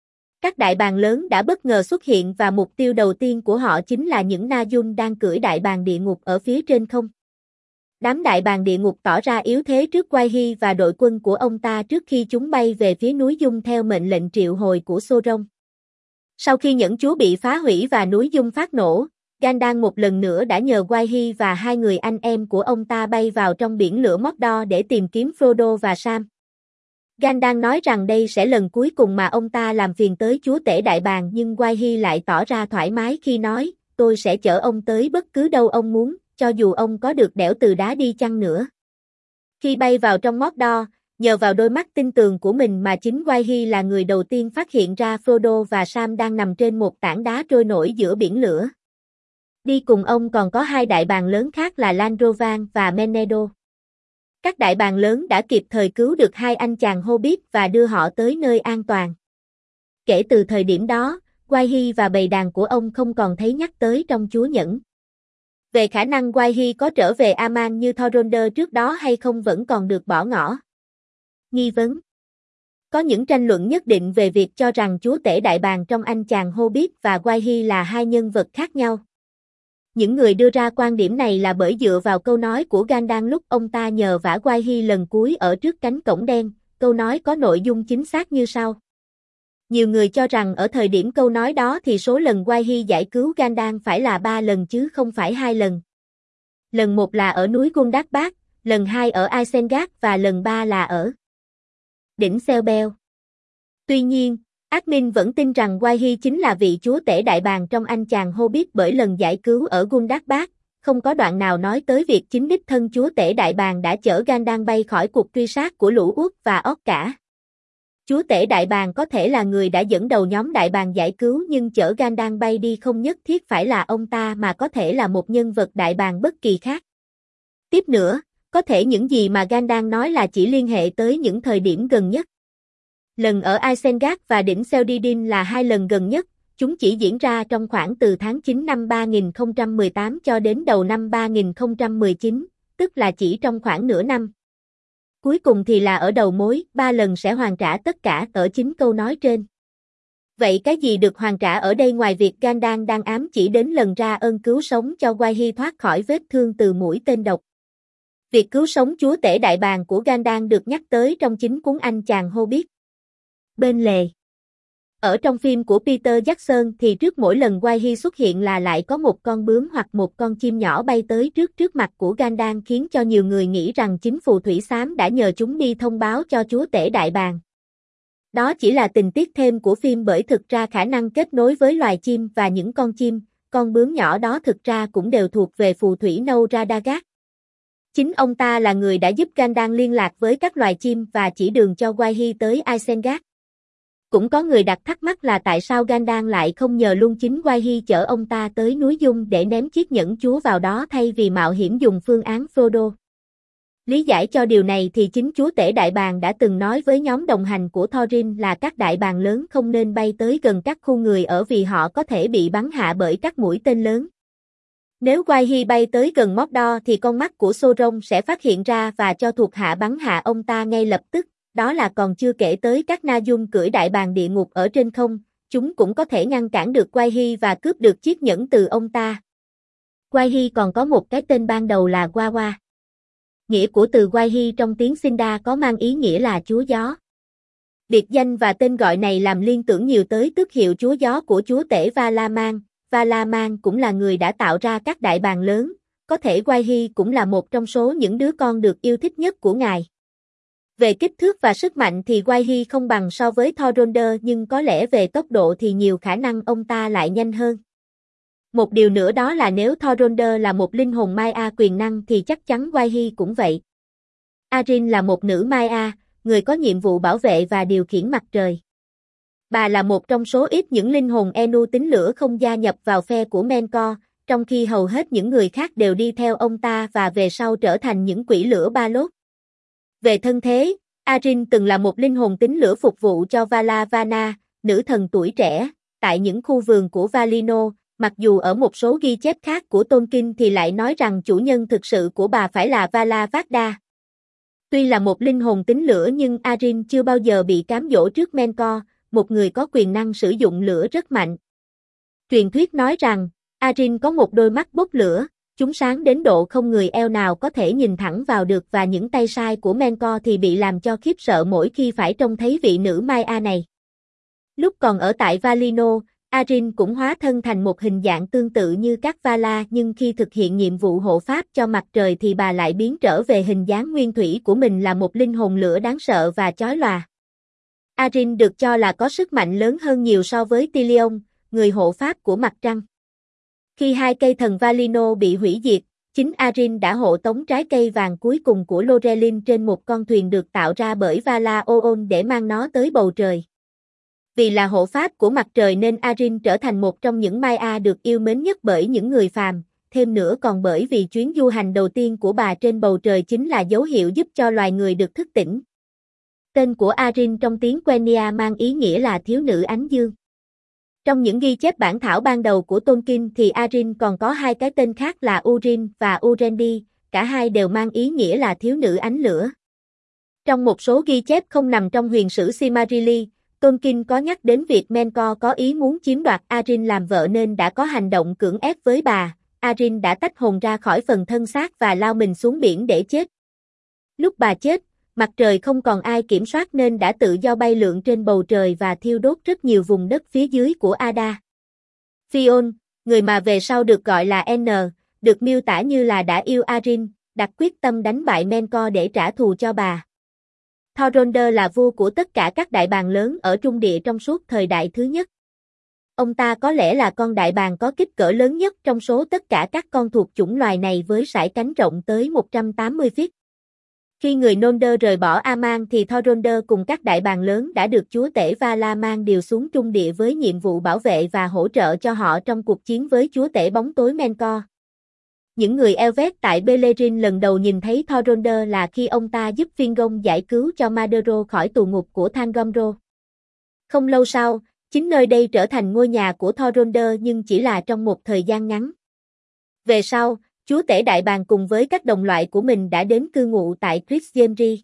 Các đại bàng lớn đã bất ngờ xuất hiện và mục tiêu đầu tiên của họ chính là những Na-Jun đang cưỡi đại bàng địa ngục ở phía trên không. Đám đại bàng địa ngục tỏ ra yếu thế trước Wai-hi và đội quân của ông ta trước khi chúng bay về phía núi Dung theo mệnh lệnh triệu hồi của Sauron. Sau khi nhẫn chúa bị phá hủy và núi Dung phát nổ, Gandalf một lần nữa đã nhờ Wai-hi và hai người anh em của ông ta bay vào trong biển lửa Mordor để tìm kiếm Frodo và Sam. Gandalf nói rằng đây sẽ lần cuối cùng mà ông ta làm phiền tới chúa tể đại bàng, nhưng Wai-hi lại tỏ ra thoải mái khi nói, tôi sẽ chở ông tới bất cứ đâu ông muốn, cho dù ông có được đẽo từ đá đi chăng nữa. Khi bay vào trong Mordor, nhờ vào đôi mắt tinh tường của mình mà chính Wai-hi là người đầu tiên phát hiện ra Frodo và Sam đang nằm trên một tảng đá trôi nổi giữa biển lửa. Đi cùng ông còn có hai đại bàng lớn khác là Landrovan và Menedo. Các đại bàng lớn đã kịp thời cứu được hai anh chàng Hobbit và đưa họ tới nơi an toàn. Kể từ thời điểm đó, Wai-hi và bầy đàn của ông không còn thấy nhắc tới trong Chúa Nhẫn. Về khả năng Wai-hi có trở về Aman như Thorondor trước đó hay không vẫn còn được bỏ ngỏ. Nghi vấn. Có những tranh luận nhất định về việc cho rằng chúa tể đại bàng trong anh chàng Hobbit và Wai-hi là hai nhân vật khác nhau. Những người đưa ra quan điểm này là bởi dựa vào câu nói của Gandalf lúc ông ta nhờ vả Wai-hi lần cuối ở trước cánh cổng đen, câu nói có nội dung chính xác như sau. Nhiều người cho rằng ở thời điểm câu nói đó thì số lần Wai-hi giải cứu Gandalf phải là 3 lần chứ không phải 2 lần. Lần 1 là ở núi Gundabad, lần 2 ở Isengard và lần 3 là ở đỉnh Selbel. Tuy nhiên, Admin vẫn tin rằng Wai-hi chính là vị chúa tể đại bàng trong anh chàng Hobbit bởi lần giải cứu ở Gundabad, không có đoạn nào nói tới việc chính đích thân chúa tể đại bàng đã chở Gandalf bay khỏi cuộc truy sát của lũ Uất và Orc cả. Chúa tể đại bàng có thể là người đã dẫn đầu nhóm đại bàng giải cứu nhưng chở Gandalf bay đi không nhất thiết phải là ông ta mà có thể là một nhân vật đại bàng bất kỳ khác. Tiếp nữa, có thể những gì mà Gandalf nói là chỉ liên hệ tới những thời điểm gần nhất. Lần ở Isengard và đỉnh Seldidin là 2 lần gần nhất, chúng chỉ diễn ra trong khoảng từ tháng 9 năm 3018 cho đến đầu năm 3019, tức là chỉ trong khoảng nửa năm. Cuối cùng thì là ở đầu mối, 3 lần sẽ hoàn trả tất cả ở chính câu nói trên. Vậy cái gì được hoàn trả ở đây ngoài việc Gandalf đang ám chỉ đến lần ra ơn cứu sống cho Wai-hi thoát khỏi vết thương từ mũi tên độc? Việc cứu sống chúa tể đại bàng của Gandalf được nhắc tới trong chính cuốn anh chàng Hobbit. Bên lề. Ở trong phim của Peter Jackson thì trước mỗi lần Wai-hi xuất hiện là lại có một con bướm hoặc một con chim nhỏ bay tới trước mặt của Gandalf khiến cho nhiều người nghĩ rằng chính phù thủy xám đã nhờ chúng đi thông báo cho chúa tể đại bàng. Đó chỉ là tình tiết thêm của phim bởi thực ra khả năng kết nối với loài chim và những con chim, con bướm nhỏ đó thực ra cũng đều thuộc về phù thủy Nâu Radagast. Chính ông ta là người đã giúp Gandalf liên lạc với các loài chim và chỉ đường cho Wai-hi tới Isengard. Cũng có người đặt thắc mắc là tại sao Gandalf lại không nhờ luôn chính Wai-hi chở ông ta tới núi Dung để ném chiếc nhẫn chúa vào đó thay vì mạo hiểm dùng phương án Frodo. Lý giải cho điều này thì chính chúa tể đại bàng đã từng nói với nhóm đồng hành của Thorin là các đại bàng lớn không nên bay tới gần các khu người ở vì họ có thể bị bắn hạ bởi các mũi tên lớn. Nếu Wai bay tới gần Mordor thì con mắt của Sauron sẽ phát hiện ra và cho thuộc hạ bắn hạ ông ta ngay lập tức, đó là còn chưa kể tới các Na Dung cưỡi đại bàng địa ngục ở trên không, chúng cũng có thể ngăn cản được Wai và cướp được chiếc nhẫn từ ông ta. Wai còn có một cái tên ban đầu là Wawa. Nghĩa của từ Wai trong tiếng Sindar có mang ý nghĩa là chúa gió. Biệt danh và tên gọi này làm liên tưởng nhiều tới tước hiệu chúa gió của chúa tể Valaman. Valaman cũng là người đã tạo ra các đại bàng lớn, có thể Wai cũng là một trong số những đứa con được yêu thích nhất của ngài. Về kích thước và sức mạnh thì Wai không bằng so với Thorondor, nhưng có lẽ về tốc độ thì nhiều khả năng ông ta lại nhanh hơn. Một điều nữa đó là nếu Thorondor là một linh hồn Maya quyền năng thì chắc chắn Wai cũng vậy. Arryn là một nữ Maya, người có nhiệm vụ bảo vệ và điều khiển mặt trời. Bà là một trong số ít những linh hồn Enu tính lửa không gia nhập vào phe của Menkor, trong khi hầu hết những người khác đều đi theo ông ta và về sau trở thành những quỷ lửa ba lốt. Về thân thế, Arryn từng là một linh hồn tính lửa phục vụ cho Vala Vana, nữ thần tuổi trẻ, tại những khu vườn của Valinor, mặc dù ở một số ghi chép khác của Tolkien thì lại nói rằng chủ nhân thực sự của bà phải là Vala Vada. Tuy là một linh hồn tính lửa nhưng Arryn chưa bao giờ bị cám dỗ trước Menkor, một người có quyền năng sử dụng lửa rất mạnh. Truyền thuyết nói rằng, Arryn có một đôi mắt bốc lửa, chúng sáng đến độ không người eo nào có thể nhìn thẳng vào được, và những tay sai của Menkor thì bị làm cho khiếp sợ mỗi khi phải trông thấy vị nữ Maya này. Lúc còn ở tại Valinor, Arryn cũng hóa thân thành một hình dạng tương tự như các Vala, nhưng khi thực hiện nhiệm vụ hộ pháp cho mặt trời thì bà lại biến trở về hình dáng nguyên thủy của mình, là một linh hồn lửa đáng sợ và chói lòa. Arryn được cho là có sức mạnh lớn hơn nhiều so với Tilion, người hộ pháp của mặt trăng. Khi hai cây thần Valinor bị hủy diệt, chính Arryn đã hộ tống trái cây vàng cuối cùng của Lorelin trên một con thuyền được tạo ra bởi Vala Oon để mang nó tới bầu trời. Vì là hộ pháp của mặt trời nên Arryn trở thành một trong những Maya được yêu mến nhất bởi những người phàm, thêm nữa còn bởi vì chuyến du hành đầu tiên của bà trên bầu trời chính là dấu hiệu giúp cho loài người được thức tỉnh. Tên của Arryn trong tiếng Quenya mang ý nghĩa là thiếu nữ ánh dương. Trong những ghi chép bản thảo ban đầu của Tolkien thì Arryn còn có hai cái tên khác là Urin và Urendi, cả hai đều mang ý nghĩa là thiếu nữ ánh lửa. Trong một số ghi chép không nằm trong huyền sử Silmarillion, Tolkien có nhắc đến việc Menkor có ý muốn chiếm đoạt Arryn làm vợ nên đã có hành động cưỡng ép với bà. Arryn đã tách hồn ra khỏi phần thân xác và lao mình xuống biển để chết. Lúc bà chết, mặt trời không còn ai kiểm soát nên đã tự do bay lượn trên bầu trời và thiêu đốt rất nhiều vùng đất phía dưới của Ada. Fionn, người mà về sau được gọi là N, được miêu tả như là đã yêu Arryn, đặt quyết tâm đánh bại Menkor để trả thù cho bà. Thorondor là vua của tất cả các đại bàng lớn ở Trung Địa trong suốt thời đại thứ nhất. Ông ta có lẽ là con đại bàng có kích cỡ lớn nhất trong số tất cả các con thuộc chủng loài này với sải cánh rộng tới 180 feet. Khi người Noldor rời bỏ Aman thì Thorondor cùng các đại bàng lớn đã được chúa tể Valaman điều xuống Trung Địa với nhiệm vụ bảo vệ và hỗ trợ cho họ trong cuộc chiến với chúa tể bóng tối Menkor. Những người Elvet tại Beleriand lần đầu nhìn thấy Thorondor là khi ông ta giúp Fingon giải cứu cho Madero khỏi tù ngục của Thangomro. Không lâu sau, chính nơi đây trở thành ngôi nhà của Thorondor nhưng chỉ là trong một thời gian ngắn. Về sau, chúa tể đại bàng cùng với các đồng loại của mình đã đến cư ngụ tại Christgemri.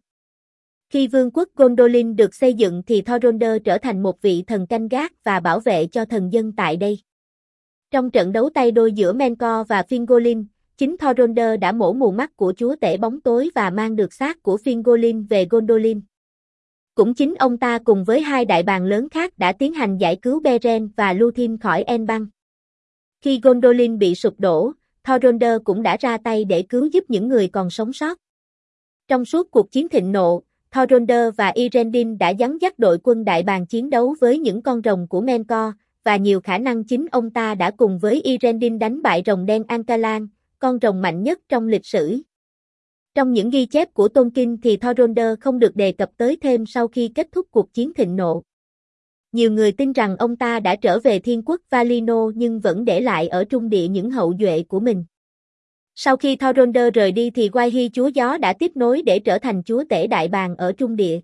Khi vương quốc Gondolin được xây dựng thì Thorondor trở thành một vị thần canh gác và bảo vệ cho thần dân tại đây. Trong trận đấu tay đôi giữa Menkor và Fingolin, chính Thorondor đã mổ mù mắt của chúa tể bóng tối và mang được xác của Fingolin về Gondolin. Cũng chính ông ta cùng với hai đại bàng lớn khác đã tiến hành giải cứu Beren và Lúthien khỏi Enbang. Khi Gondolin bị sụp đổ, Thorondor cũng đã ra tay để cứu giúp những người còn sống sót. Trong suốt cuộc chiến thịnh nộ, Thorondor và Irendil đã dẫn dắt đội quân đại bàng chiến đấu với những con rồng của Menkor, và nhiều khả năng chính ông ta đã cùng với Irendil đánh bại rồng đen Ankalan, con rồng mạnh nhất trong lịch sử. Trong những ghi chép của Tolkien thì Thorondor không được đề cập tới thêm sau khi kết thúc cuộc chiến thịnh nộ. Nhiều người tin rằng ông ta đã trở về thiên quốc Valinor nhưng vẫn để lại ở Trung Địa những hậu duệ của mình. Sau khi Thorondor rời đi thì Wai chúa gió đã tiếp nối để trở thành chúa tể đại bàng ở Trung Địa.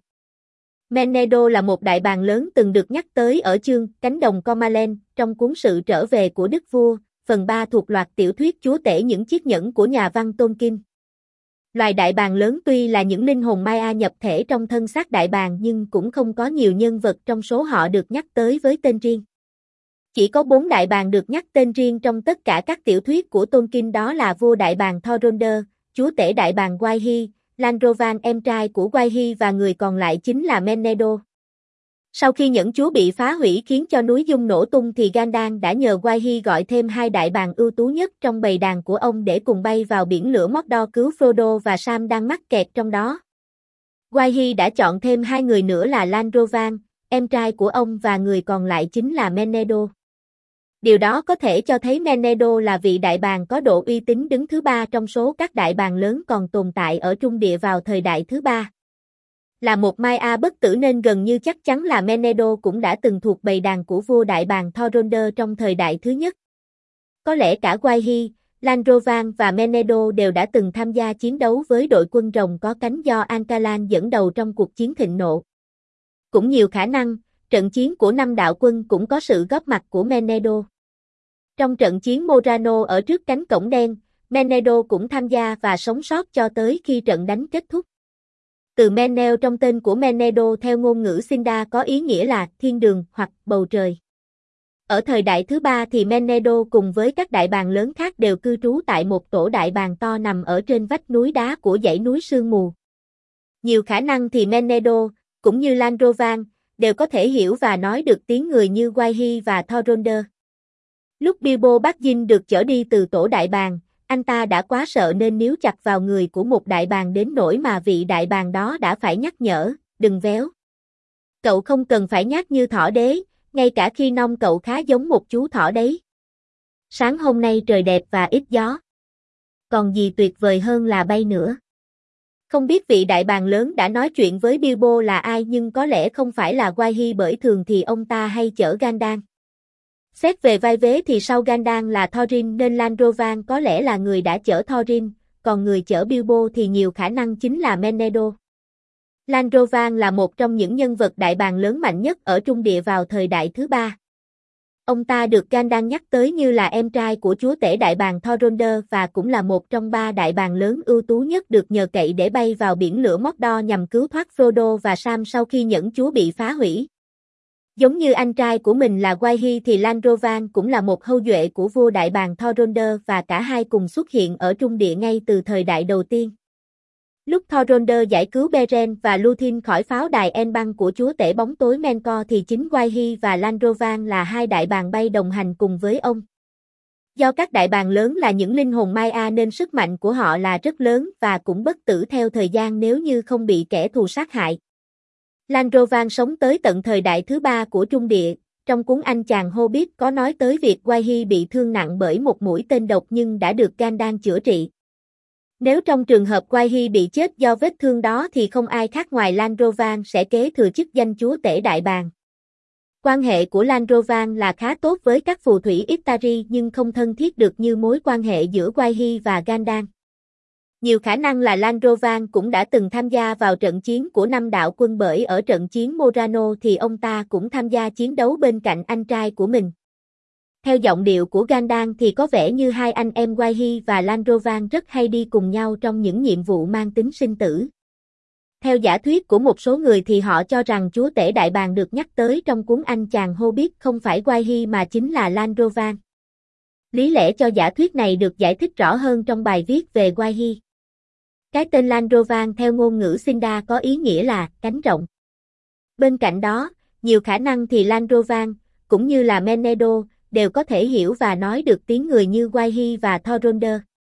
Menedo là một đại bàng lớn từng được nhắc tới ở chương Cánh đồng Cormalen trong cuốn sự trở về của đức vua, phần 3 thuộc loạt tiểu thuyết Chúa tể những chiếc nhẫn của nhà văn Tolkien. Loài đại bàng lớn tuy là những linh hồn Maya nhập thể trong thân xác đại bàng nhưng cũng không có nhiều nhân vật trong số họ được nhắc tới với tên riêng. Chỉ có 4 đại bàng được nhắc tên riêng trong tất cả các tiểu thuyết của Tolkien, đó là vua đại bàng Thorondr, chúa tể đại bàng Gwaihir, Landrovan em trai của Gwaihir và người còn lại chính là Menedo. Sau khi nhẫn chúa bị phá hủy khiến cho núi Dung nổ tung thì Gandalf đã nhờ Gwaihir gọi thêm 2 đại bàng ưu tú nhất trong bầy đàn của ông để cùng bay vào biển lửa Mordor cứu Frodo và Sam đang mắc kẹt trong đó. Gwaihir đã chọn thêm 2 người nữa là Landrovan, em trai của ông, và người còn lại chính là Menedo. Điều đó có thể cho thấy Menedo là vị đại bàng có độ uy tín đứng thứ 3 trong số các đại bàng lớn còn tồn tại ở Trung Địa vào thời đại thứ 3. Là một Maya bất tử nên gần như chắc chắn là Menedo cũng đã từng thuộc bầy đàn của vua đại bàng Thorondr trong thời đại thứ nhất. Có lẽ cả Gwaihir, Landrovan và Menedo đều đã từng tham gia chiến đấu với đội quân rồng có cánh do Ancalan dẫn đầu trong cuộc chiến thịnh nộ. Cũng nhiều khả năng, trận chiến của 5 đạo quân cũng có sự góp mặt của Menedo. Trong trận chiến Morano ở trước cánh cổng đen, Menedo cũng tham gia và sống sót cho tới khi trận đánh kết thúc. Từ Menel trong tên của Menedo theo ngôn ngữ Sindar có ý nghĩa là thiên đường hoặc bầu trời. Ở thời đại thứ 3 thì Menedo cùng với các đại bàng lớn khác đều cư trú tại một tổ đại bàng to nằm ở trên vách núi đá của dãy núi sương mù. Nhiều khả năng thì Menedo, cũng như Landrovan, đều có thể hiểu và nói được tiếng người như Gwaihir và Thorondr. Lúc Bilbo Baggins được chở đi từ tổ đại bàng, anh ta đã quá sợ nên níu chặt vào người của một đại bàng đến nỗi mà vị đại bàng đó đã phải nhắc nhở, đừng véo. Cậu không cần phải nhát như thỏ đế, ngay cả khi nông cậu khá giống một chú thỏ đấy. Sáng hôm nay trời đẹp và ít gió. Còn gì tuyệt vời hơn là bay nữa. Không biết vị đại bàng lớn đã nói chuyện với Bilbo là ai, nhưng có lẽ không phải là Gwaihir, bởi thường thì ông ta hay chở Gandalf. Xét về vai vế thì sau Gandalf là Thorin nên Landrovan có lẽ là người đã chở Thorin, còn người chở Bilbo thì nhiều khả năng chính là Menedo. Landrovan là một trong những nhân vật đại bàng lớn mạnh nhất ở Trung Địa vào thời đại thứ 3. Ông ta được Gandalf nhắc tới như là em trai của chúa tể đại bàng Thorondr và cũng là một trong 3 đại bàng lớn ưu tú nhất được nhờ cậy để bay vào biển lửa Mordor nhằm cứu thoát Frodo và Sam sau khi nhẫn chúa bị phá hủy. Giống như anh trai của mình là Gwaihir thì Landrovan cũng là một hậu duệ của vua đại bàng Thorondr và cả hai cùng xuất hiện ở Trung Địa ngay từ thời đại đầu tiên. Lúc Thorondr giải cứu Beren và Lúthien khỏi pháo đài En-băng của chúa tể bóng tối Melkor thì chính Gwaihir và Landrovan là 2 đại bàng bay đồng hành cùng với ông. Do các đại bàng lớn là những linh hồn Maya nên sức mạnh của họ là rất lớn và cũng bất tử theo thời gian nếu như không bị kẻ thù sát hại. Landrovan sống tới tận thời đại thứ 3 của Trung Địa. Trong cuốn Anh chàng Hobbit có nói tới việc Gwaihir bị thương nặng bởi một mũi tên độc nhưng đã được Gandalf chữa trị. Nếu trong trường hợp Gwaihir bị chết do vết thương đó thì không ai khác ngoài Landrovan sẽ kế thừa chức danh chúa tể đại bàng. Quan hệ của Landrovan là khá tốt với các phù thủy Istari nhưng không thân thiết được như mối quan hệ giữa Gwaihir và Gandalf. Nhiều khả năng là Landrovan cũng đã từng tham gia vào trận chiến của 5 đạo quân, bởi ở trận chiến Morano thì ông ta cũng tham gia chiến đấu bên cạnh anh trai của mình. Theo giọng điệu của Gandalf thì có vẻ như hai anh em Gwaihir và Landrovan rất hay đi cùng nhau trong những nhiệm vụ mang tính sinh tử. Theo giả thuyết của một số người thì họ cho rằng chúa tể đại bàng được nhắc tới trong cuốn Anh chàng Hobbit không phải Gwaihir mà chính là Landrovan. Lý lẽ cho giả thuyết này được giải thích rõ hơn trong bài viết về Gwaihir. Cái tên Landrovan theo ngôn ngữ Sindar có ý nghĩa là cánh rộng. Bên cạnh đó, nhiều khả năng thì Landrovan, cũng như là Menedo, đều có thể hiểu và nói được tiếng người như Gwaihir và Thorondr.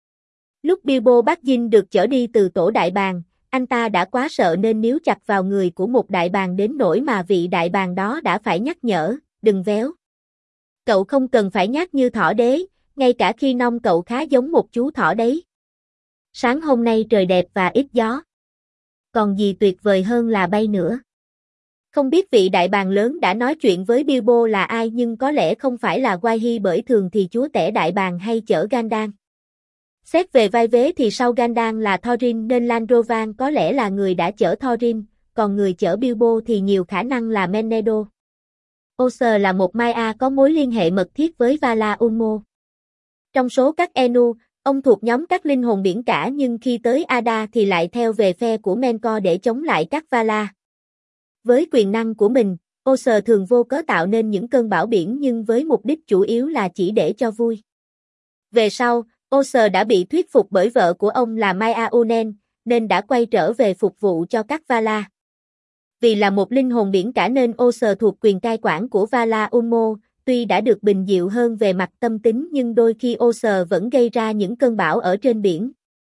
Lúc Bilbo Baggins được chở đi từ tổ đại bàng, anh ta đã quá sợ nên níu chặt vào người của một đại bàng đến nỗi mà vị đại bàng đó đã phải nhắc nhở, đừng véo. Cậu không cần phải nhát như thỏ đế, ngay cả khi nông cậu khá giống một chú thỏ đấy. Sáng hôm nay trời đẹp và ít gió. Còn gì tuyệt vời hơn là bay nữa. Không biết vị đại bàng lớn đã nói chuyện với Bilbo là ai, nhưng có lẽ không phải là Gwaihir, bởi thường thì chúa tể đại bàng hay chở Gandalf. Xét về vai vế thì sau Gandalf là Thorin nên Landrovan có lẽ là người đã chở Thorin, còn người chở Bilbo thì nhiều khả năng là Menedo. Oser là một Maya có mối liên hệ mật thiết với Vala Ulmo. Trong số các Enu, ông thuộc nhóm các linh hồn biển cả nhưng khi tới Ada thì lại theo về phe của Menko để chống lại các Vala. Với quyền năng của mình, Oser thường vô cớ tạo nên những cơn bão biển nhưng với mục đích chủ yếu là chỉ để cho vui. Về sau, Oser đã bị thuyết phục bởi vợ của ông là Maya Unen, nên đã quay trở về phục vụ cho các Vala. Vì là một linh hồn biển cả nên Oser thuộc quyền cai quản của Vala Unmo, tuy đã được bình dịu hơn về mặt tâm tính nhưng đôi khi Oser vẫn gây ra những cơn bão ở trên biển.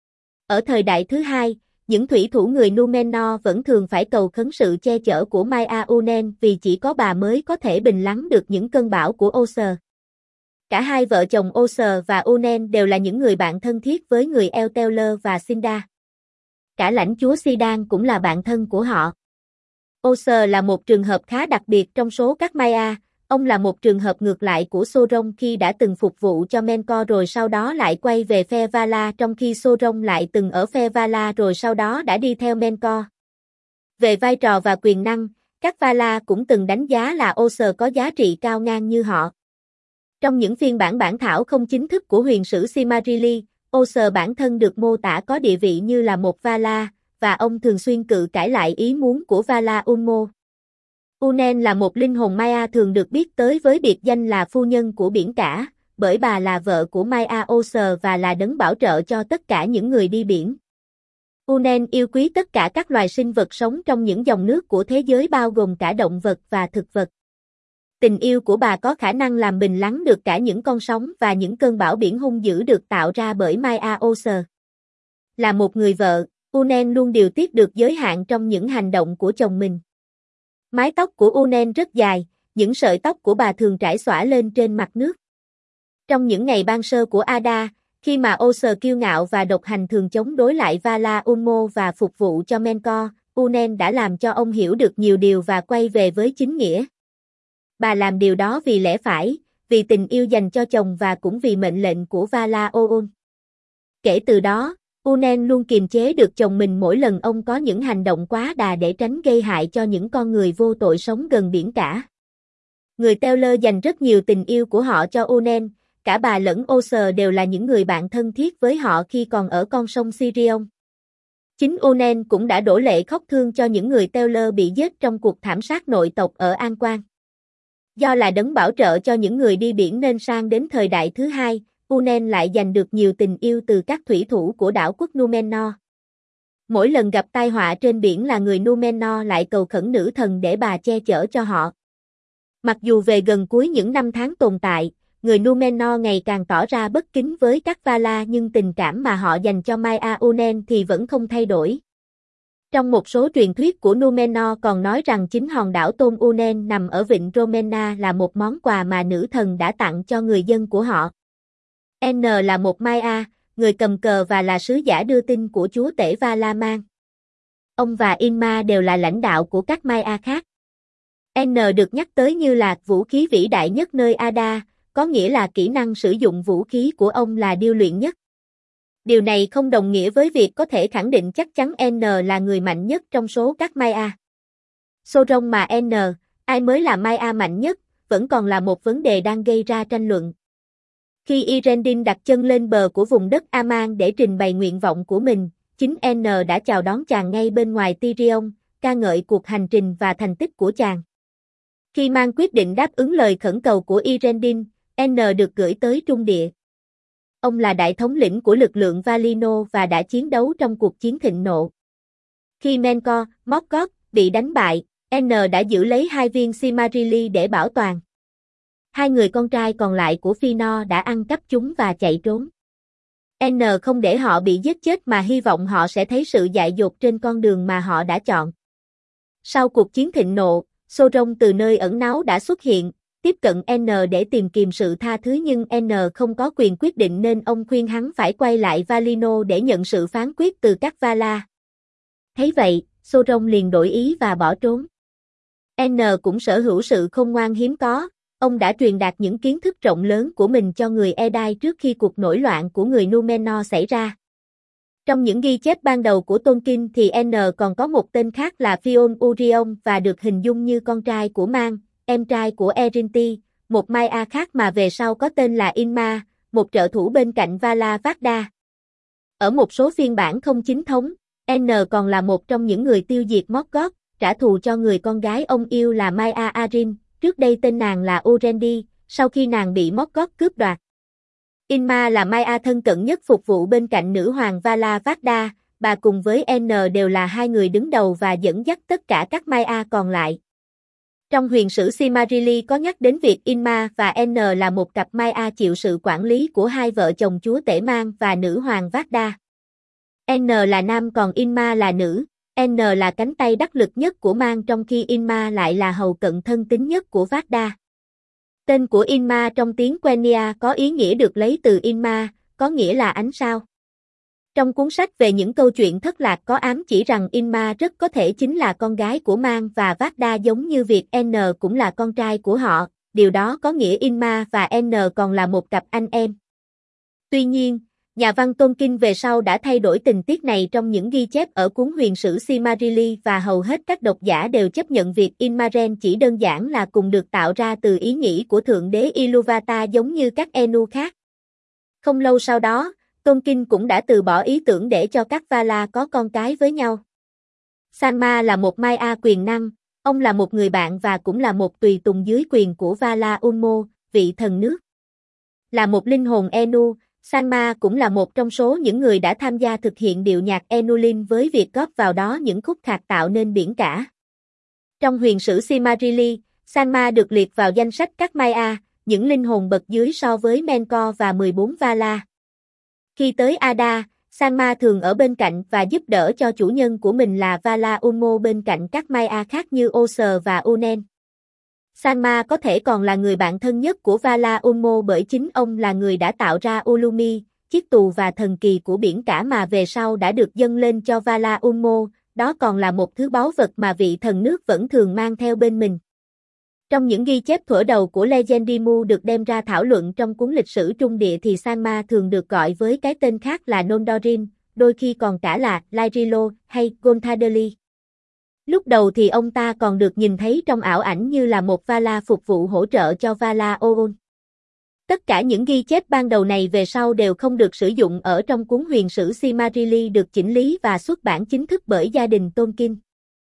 Ở thời đại thứ hai, những thủy thủ người Númenor vẫn thường phải cầu khấn sự che chở của Maya Unen vì chỉ có bà mới có thể bình lắng được những cơn bão của Oser. Cả hai vợ chồng Oser và Unen đều là những người bạn thân thiết với người Elteler và Sinda. Cả lãnh chúa Sidan cũng là bạn thân của họ. Oser là một trường hợp khá đặc biệt trong số các Maya, ông là một trường hợp ngược lại của Sauron khi đã từng phục vụ cho Menko rồi sau đó lại quay về phe Vala trong khi Sauron lại từng ở phe Vala rồi sau đó đã đi theo Menko. Về vai trò và quyền năng, các Vala cũng từng đánh giá là Oser có giá trị cao ngang như họ. Trong những phiên bản bản thảo không chính thức của huyền sử Silmarillion, Oser bản thân được mô tả có địa vị như là một Vala, và ông thường xuyên cự cãi lại ý muốn của Vala Unmo. Unen là một linh hồn Maya thường được biết tới với biệt danh là phu nhân của biển cả, bởi bà là vợ của Maya Oser và là đấng bảo trợ cho tất cả những người đi biển. Unen yêu quý tất cả các loài sinh vật sống trong những dòng nước của thế giới bao gồm cả động vật và thực vật. Tình yêu của bà có khả năng làm bình lắng được cả những con sóng và những cơn bão biển hung dữ được tạo ra bởi Maya Oser. Là một người vợ, Unen luôn điều tiết được giới hạn trong những hành động của chồng mình. Mái tóc của Unen rất dài, những sợi tóc của bà thường trải xõa lên trên mặt nước. Trong những ngày ban sơ của Ada, khi mà Oser kiêu ngạo và độc hành thường chống đối lại Vala Unmo và phục vụ cho Menko, Unen đã làm cho ông hiểu được nhiều điều và quay về với chính nghĩa. Bà làm điều đó vì lẽ phải, vì tình yêu dành cho chồng và cũng vì mệnh lệnh của Vala Oon. Kể từ đó, Unen luôn kiềm chế được chồng mình mỗi lần ông có những hành động quá đà để tránh gây hại cho những con người vô tội sống gần biển cả. Người Teller dành rất nhiều tình yêu của họ cho Unen, cả bà lẫn Oser đều là những người bạn thân thiết với họ khi còn ở con sông Sirion. Chính Unen cũng đã đổ lệ khóc thương cho những người Teller bị giết trong cuộc thảm sát nội tộc ở An Quan. Do là đấng bảo trợ cho những người đi biển nên sang đến thời đại thứ hai, Unen lại giành được nhiều tình yêu từ các thủy thủ của đảo quốc Númenor. Mỗi lần gặp tai họa trên biển là người Númenor lại cầu khẩn nữ thần để bà che chở cho họ. Mặc dù về gần cuối những năm tháng tồn tại, người Númenor ngày càng tỏ ra bất kính với các Vala nhưng tình cảm mà họ dành cho Maya Unen thì vẫn không thay đổi. Trong một số truyền thuyết của Númenor còn nói rằng chính hòn đảo Tôn Unen nằm ở vịnh Romena là một món quà mà nữ thần đã tặng cho người dân của họ. N là một Maya, người cầm cờ và là sứ giả đưa tin của chúa tể Valaman. Ông và Inma đều là lãnh đạo của các Maya khác. N được nhắc tới như là vũ khí vĩ đại nhất nơi Ada, có nghĩa là kỹ năng sử dụng vũ khí của ông là điêu luyện nhất. Điều này không đồng nghĩa với việc có thể khẳng định chắc chắn N là người mạnh nhất trong số các Maya. Sauron mà N, ai mới là Maya mạnh nhất, vẫn còn là một vấn đề đang gây ra tranh luận. Khi Irendin đặt chân lên bờ của vùng đất Aman để trình bày nguyện vọng của mình, chính N đã chào đón chàng ngay bên ngoài Tirion, ca ngợi cuộc hành trình và thành tích của chàng. Khi mang quyết định đáp ứng lời khẩn cầu của Irendin, N được gửi tới Trung Địa. Ông là đại thống lĩnh của lực lượng Valinor và đã chiến đấu trong cuộc chiến thịnh nộ. Khi Menko, Morgoth bị đánh bại, N đã giữ lấy 2 viên Silmarillion để bảo toàn. 2 người con trai còn lại của Fëanor đã ăn cắp chúng và chạy trốn. N không để họ bị giết chết mà hy vọng họ sẽ thấy sự dại dột trên con đường mà họ đã chọn. Sau cuộc chiến thịnh nộ, Sauron từ nơi ẩn náu đã xuất hiện, tiếp cận N để tìm kiếm sự tha thứ nhưng N không có quyền quyết định nên ông khuyên hắn phải quay lại Valinor để nhận sự phán quyết từ các Vala. Thấy vậy, Sauron liền đổi ý và bỏ trốn. N cũng sở hữu sự khôn ngoan hiếm có, ông đã truyền đạt những kiến thức rộng lớn của mình cho người Edain trước khi cuộc nổi loạn của người Númenor xảy ra. Trong những ghi chép ban đầu của Tolkien thì N còn có một tên khác là Fionn Urion và được hình dung như con trai của Man, em trai của Erinti, một Maya khác mà về sau có tên là Inma, một trợ thủ bên cạnh Vala Vardha. Ở một số phiên bản không chính thống, N còn là một trong những người tiêu diệt Morgoth, trả thù cho người con gái ông yêu là Maya Arryn, trước đây tên nàng là Urendi, sau khi nàng bị Morgoth cướp đoạt. Inma là Maya thân cận nhất phục vụ bên cạnh nữ hoàng Vala Vardha, bà cùng với N đều là hai người đứng đầu và dẫn dắt tất cả các Maya còn lại. Trong huyền sử Silmarillion có nhắc đến việc Inma và N là một cặp Maya chịu sự quản lý của hai vợ chồng chúa tể mang và nữ hoàng Vardha. N là nam còn Inma là nữ, N là cánh tay đắc lực nhất của mang trong khi Inma lại là hầu cận thân tín nhất của Vardha. Tên của Inma trong tiếng Quenya có ý nghĩa được lấy từ Inma, có nghĩa là ánh sao. Trong cuốn sách về những câu chuyện thất lạc có ám chỉ rằng Inma rất có thể chính là con gái của Mang và Vardha giống như việc N cũng là con trai của họ, điều đó có nghĩa Inma và N còn là một cặp anh em. Tuy nhiên, nhà văn Tolkien về sau đã thay đổi tình tiết này trong những ghi chép ở cuốn huyền sử Silmarillion và hầu hết các độc giả đều chấp nhận việc Ilmaren chỉ đơn giản là cùng được tạo ra từ ý nghĩ của Thượng đế Iluvatar giống như các Enu khác. Không lâu sau đó, Tolkien cũng đã từ bỏ ý tưởng để cho các Vala có con cái với nhau. Sanma là một Maya quyền năng, ông là một người bạn và cũng là một tùy tùng dưới quyền của Vala Ulmo, vị thần nước. Là một linh hồn Enu, Sanma cũng là một trong số những người đã tham gia thực hiện điệu nhạc Enulin với việc góp vào đó những khúc khạc tạo nên biển cả. Trong huyền sử Silmarillion, Sanma được liệt vào danh sách các Maya, những linh hồn bậc dưới so với Melkor và 14 Vala. Khi tới Ada, Sanma thường ở bên cạnh và giúp đỡ cho chủ nhân của mình là Vala Ulmo bên cạnh các Maya khác như Oser và Unen. Sanma có thể còn là người bạn thân nhất của Vala Ulmo bởi chính ông là người đã tạo ra Ulumi, chiếc tù và thần kỳ của biển cả mà về sau đã được dâng lên cho Vala Ulmo, đó còn là một thứ báu vật mà vị thần nước vẫn thường mang theo bên mình. Trong những ghi chép thuở đầu của Legendimu được đem ra thảo luận trong cuốn lịch sử Trung Địa thì Sanma thường được gọi với cái tên khác là Nondorin, đôi khi còn cả là Lyrilo hay Gontadeli. Lúc đầu thì ông ta còn được nhìn thấy trong ảo ảnh như là một Vala phục vụ hỗ trợ cho Vala Oon. Tất cả những ghi chép ban đầu này về sau đều không được sử dụng ở trong cuốn huyền sử Silmarillion được chỉnh lý và xuất bản chính thức bởi gia đình Tolkien.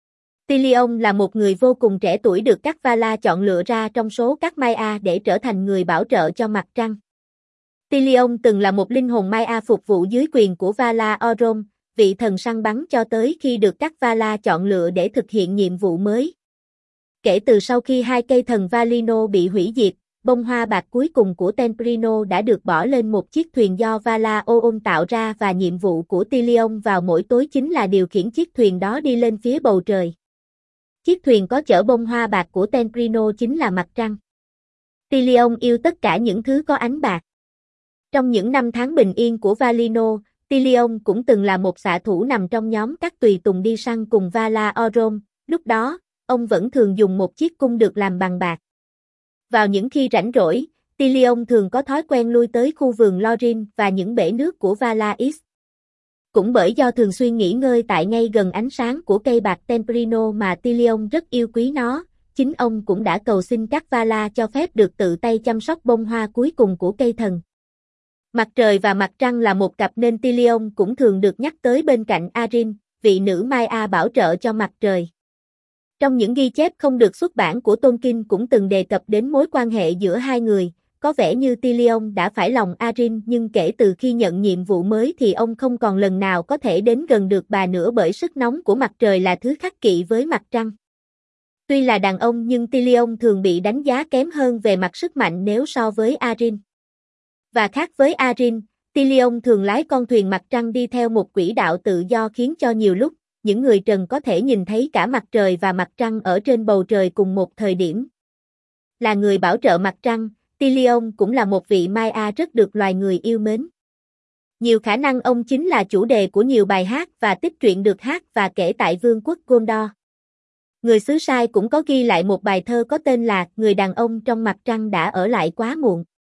Tilion là một người vô cùng trẻ tuổi được các Vala chọn lựa ra trong số các Maya để trở thành người bảo trợ cho mặt trăng. Tilion từng là một linh hồn Maya phục vụ dưới quyền của Vala Orom, vị thần săn bắn cho tới khi được các Vala chọn lựa để thực hiện nhiệm vụ mới. Kể từ sau khi hai cây thần Valinor bị hủy diệt, bông hoa bạc cuối cùng của Temprino đã được bỏ lên một chiếc thuyền do Vala Oon tạo ra và nhiệm vụ của Tilion vào mỗi tối chính là điều khiển chiếc thuyền đó đi lên phía bầu trời. Chiếc thuyền có chở bông hoa bạc của Temprino chính là mặt trăng. Tilion yêu tất cả những thứ có ánh bạc. Trong những năm tháng bình yên của Valinor, Tilion cũng từng là một xạ thủ nằm trong nhóm các tùy tùng đi săn cùng Vala Orom, lúc đó, ông vẫn thường dùng một chiếc cung được làm bằng bạc. Vào những khi rảnh rỗi, Tilion thường có thói quen lui tới khu vườn Lorin và những bể nước của Vala Is. Cũng bởi do thường xuyên nghỉ ngơi tại ngay gần ánh sáng của cây bạc Temprino mà Tilion rất yêu quý nó, chính ông cũng đã cầu xin các Vala cho phép được tự tay chăm sóc bông hoa cuối cùng của cây thần. Mặt trời và mặt trăng là một cặp nên Tilion cũng thường được nhắc tới bên cạnh Arryn, vị nữ Maya bảo trợ cho mặt trời. Trong những ghi chép không được xuất bản của Tolkien cũng từng đề cập đến mối quan hệ giữa hai người, có vẻ như Tilion đã phải lòng Arryn nhưng kể từ khi nhận nhiệm vụ mới thì ông không còn lần nào có thể đến gần được bà nữa bởi sức nóng của mặt trời là thứ khắc kỵ với mặt trăng. Tuy là đàn ông nhưng Tilion thường bị đánh giá kém hơn về mặt sức mạnh nếu so với Arryn. Và khác với Arryn, Tilion thường lái con thuyền mặt trăng đi theo một quỹ đạo tự do khiến cho nhiều lúc, những người trần có thể nhìn thấy cả mặt trời và mặt trăng ở trên bầu trời cùng một thời điểm. Là người bảo trợ mặt trăng, Tilion cũng là một vị Maya rất được loài người yêu mến. Nhiều khả năng ông chính là chủ đề của nhiều bài hát và tích truyện được hát và kể tại Vương quốc Gondor. Người xứ Sai cũng có ghi lại một bài thơ có tên là Người đàn ông trong mặt trăng đã ở lại quá muộn.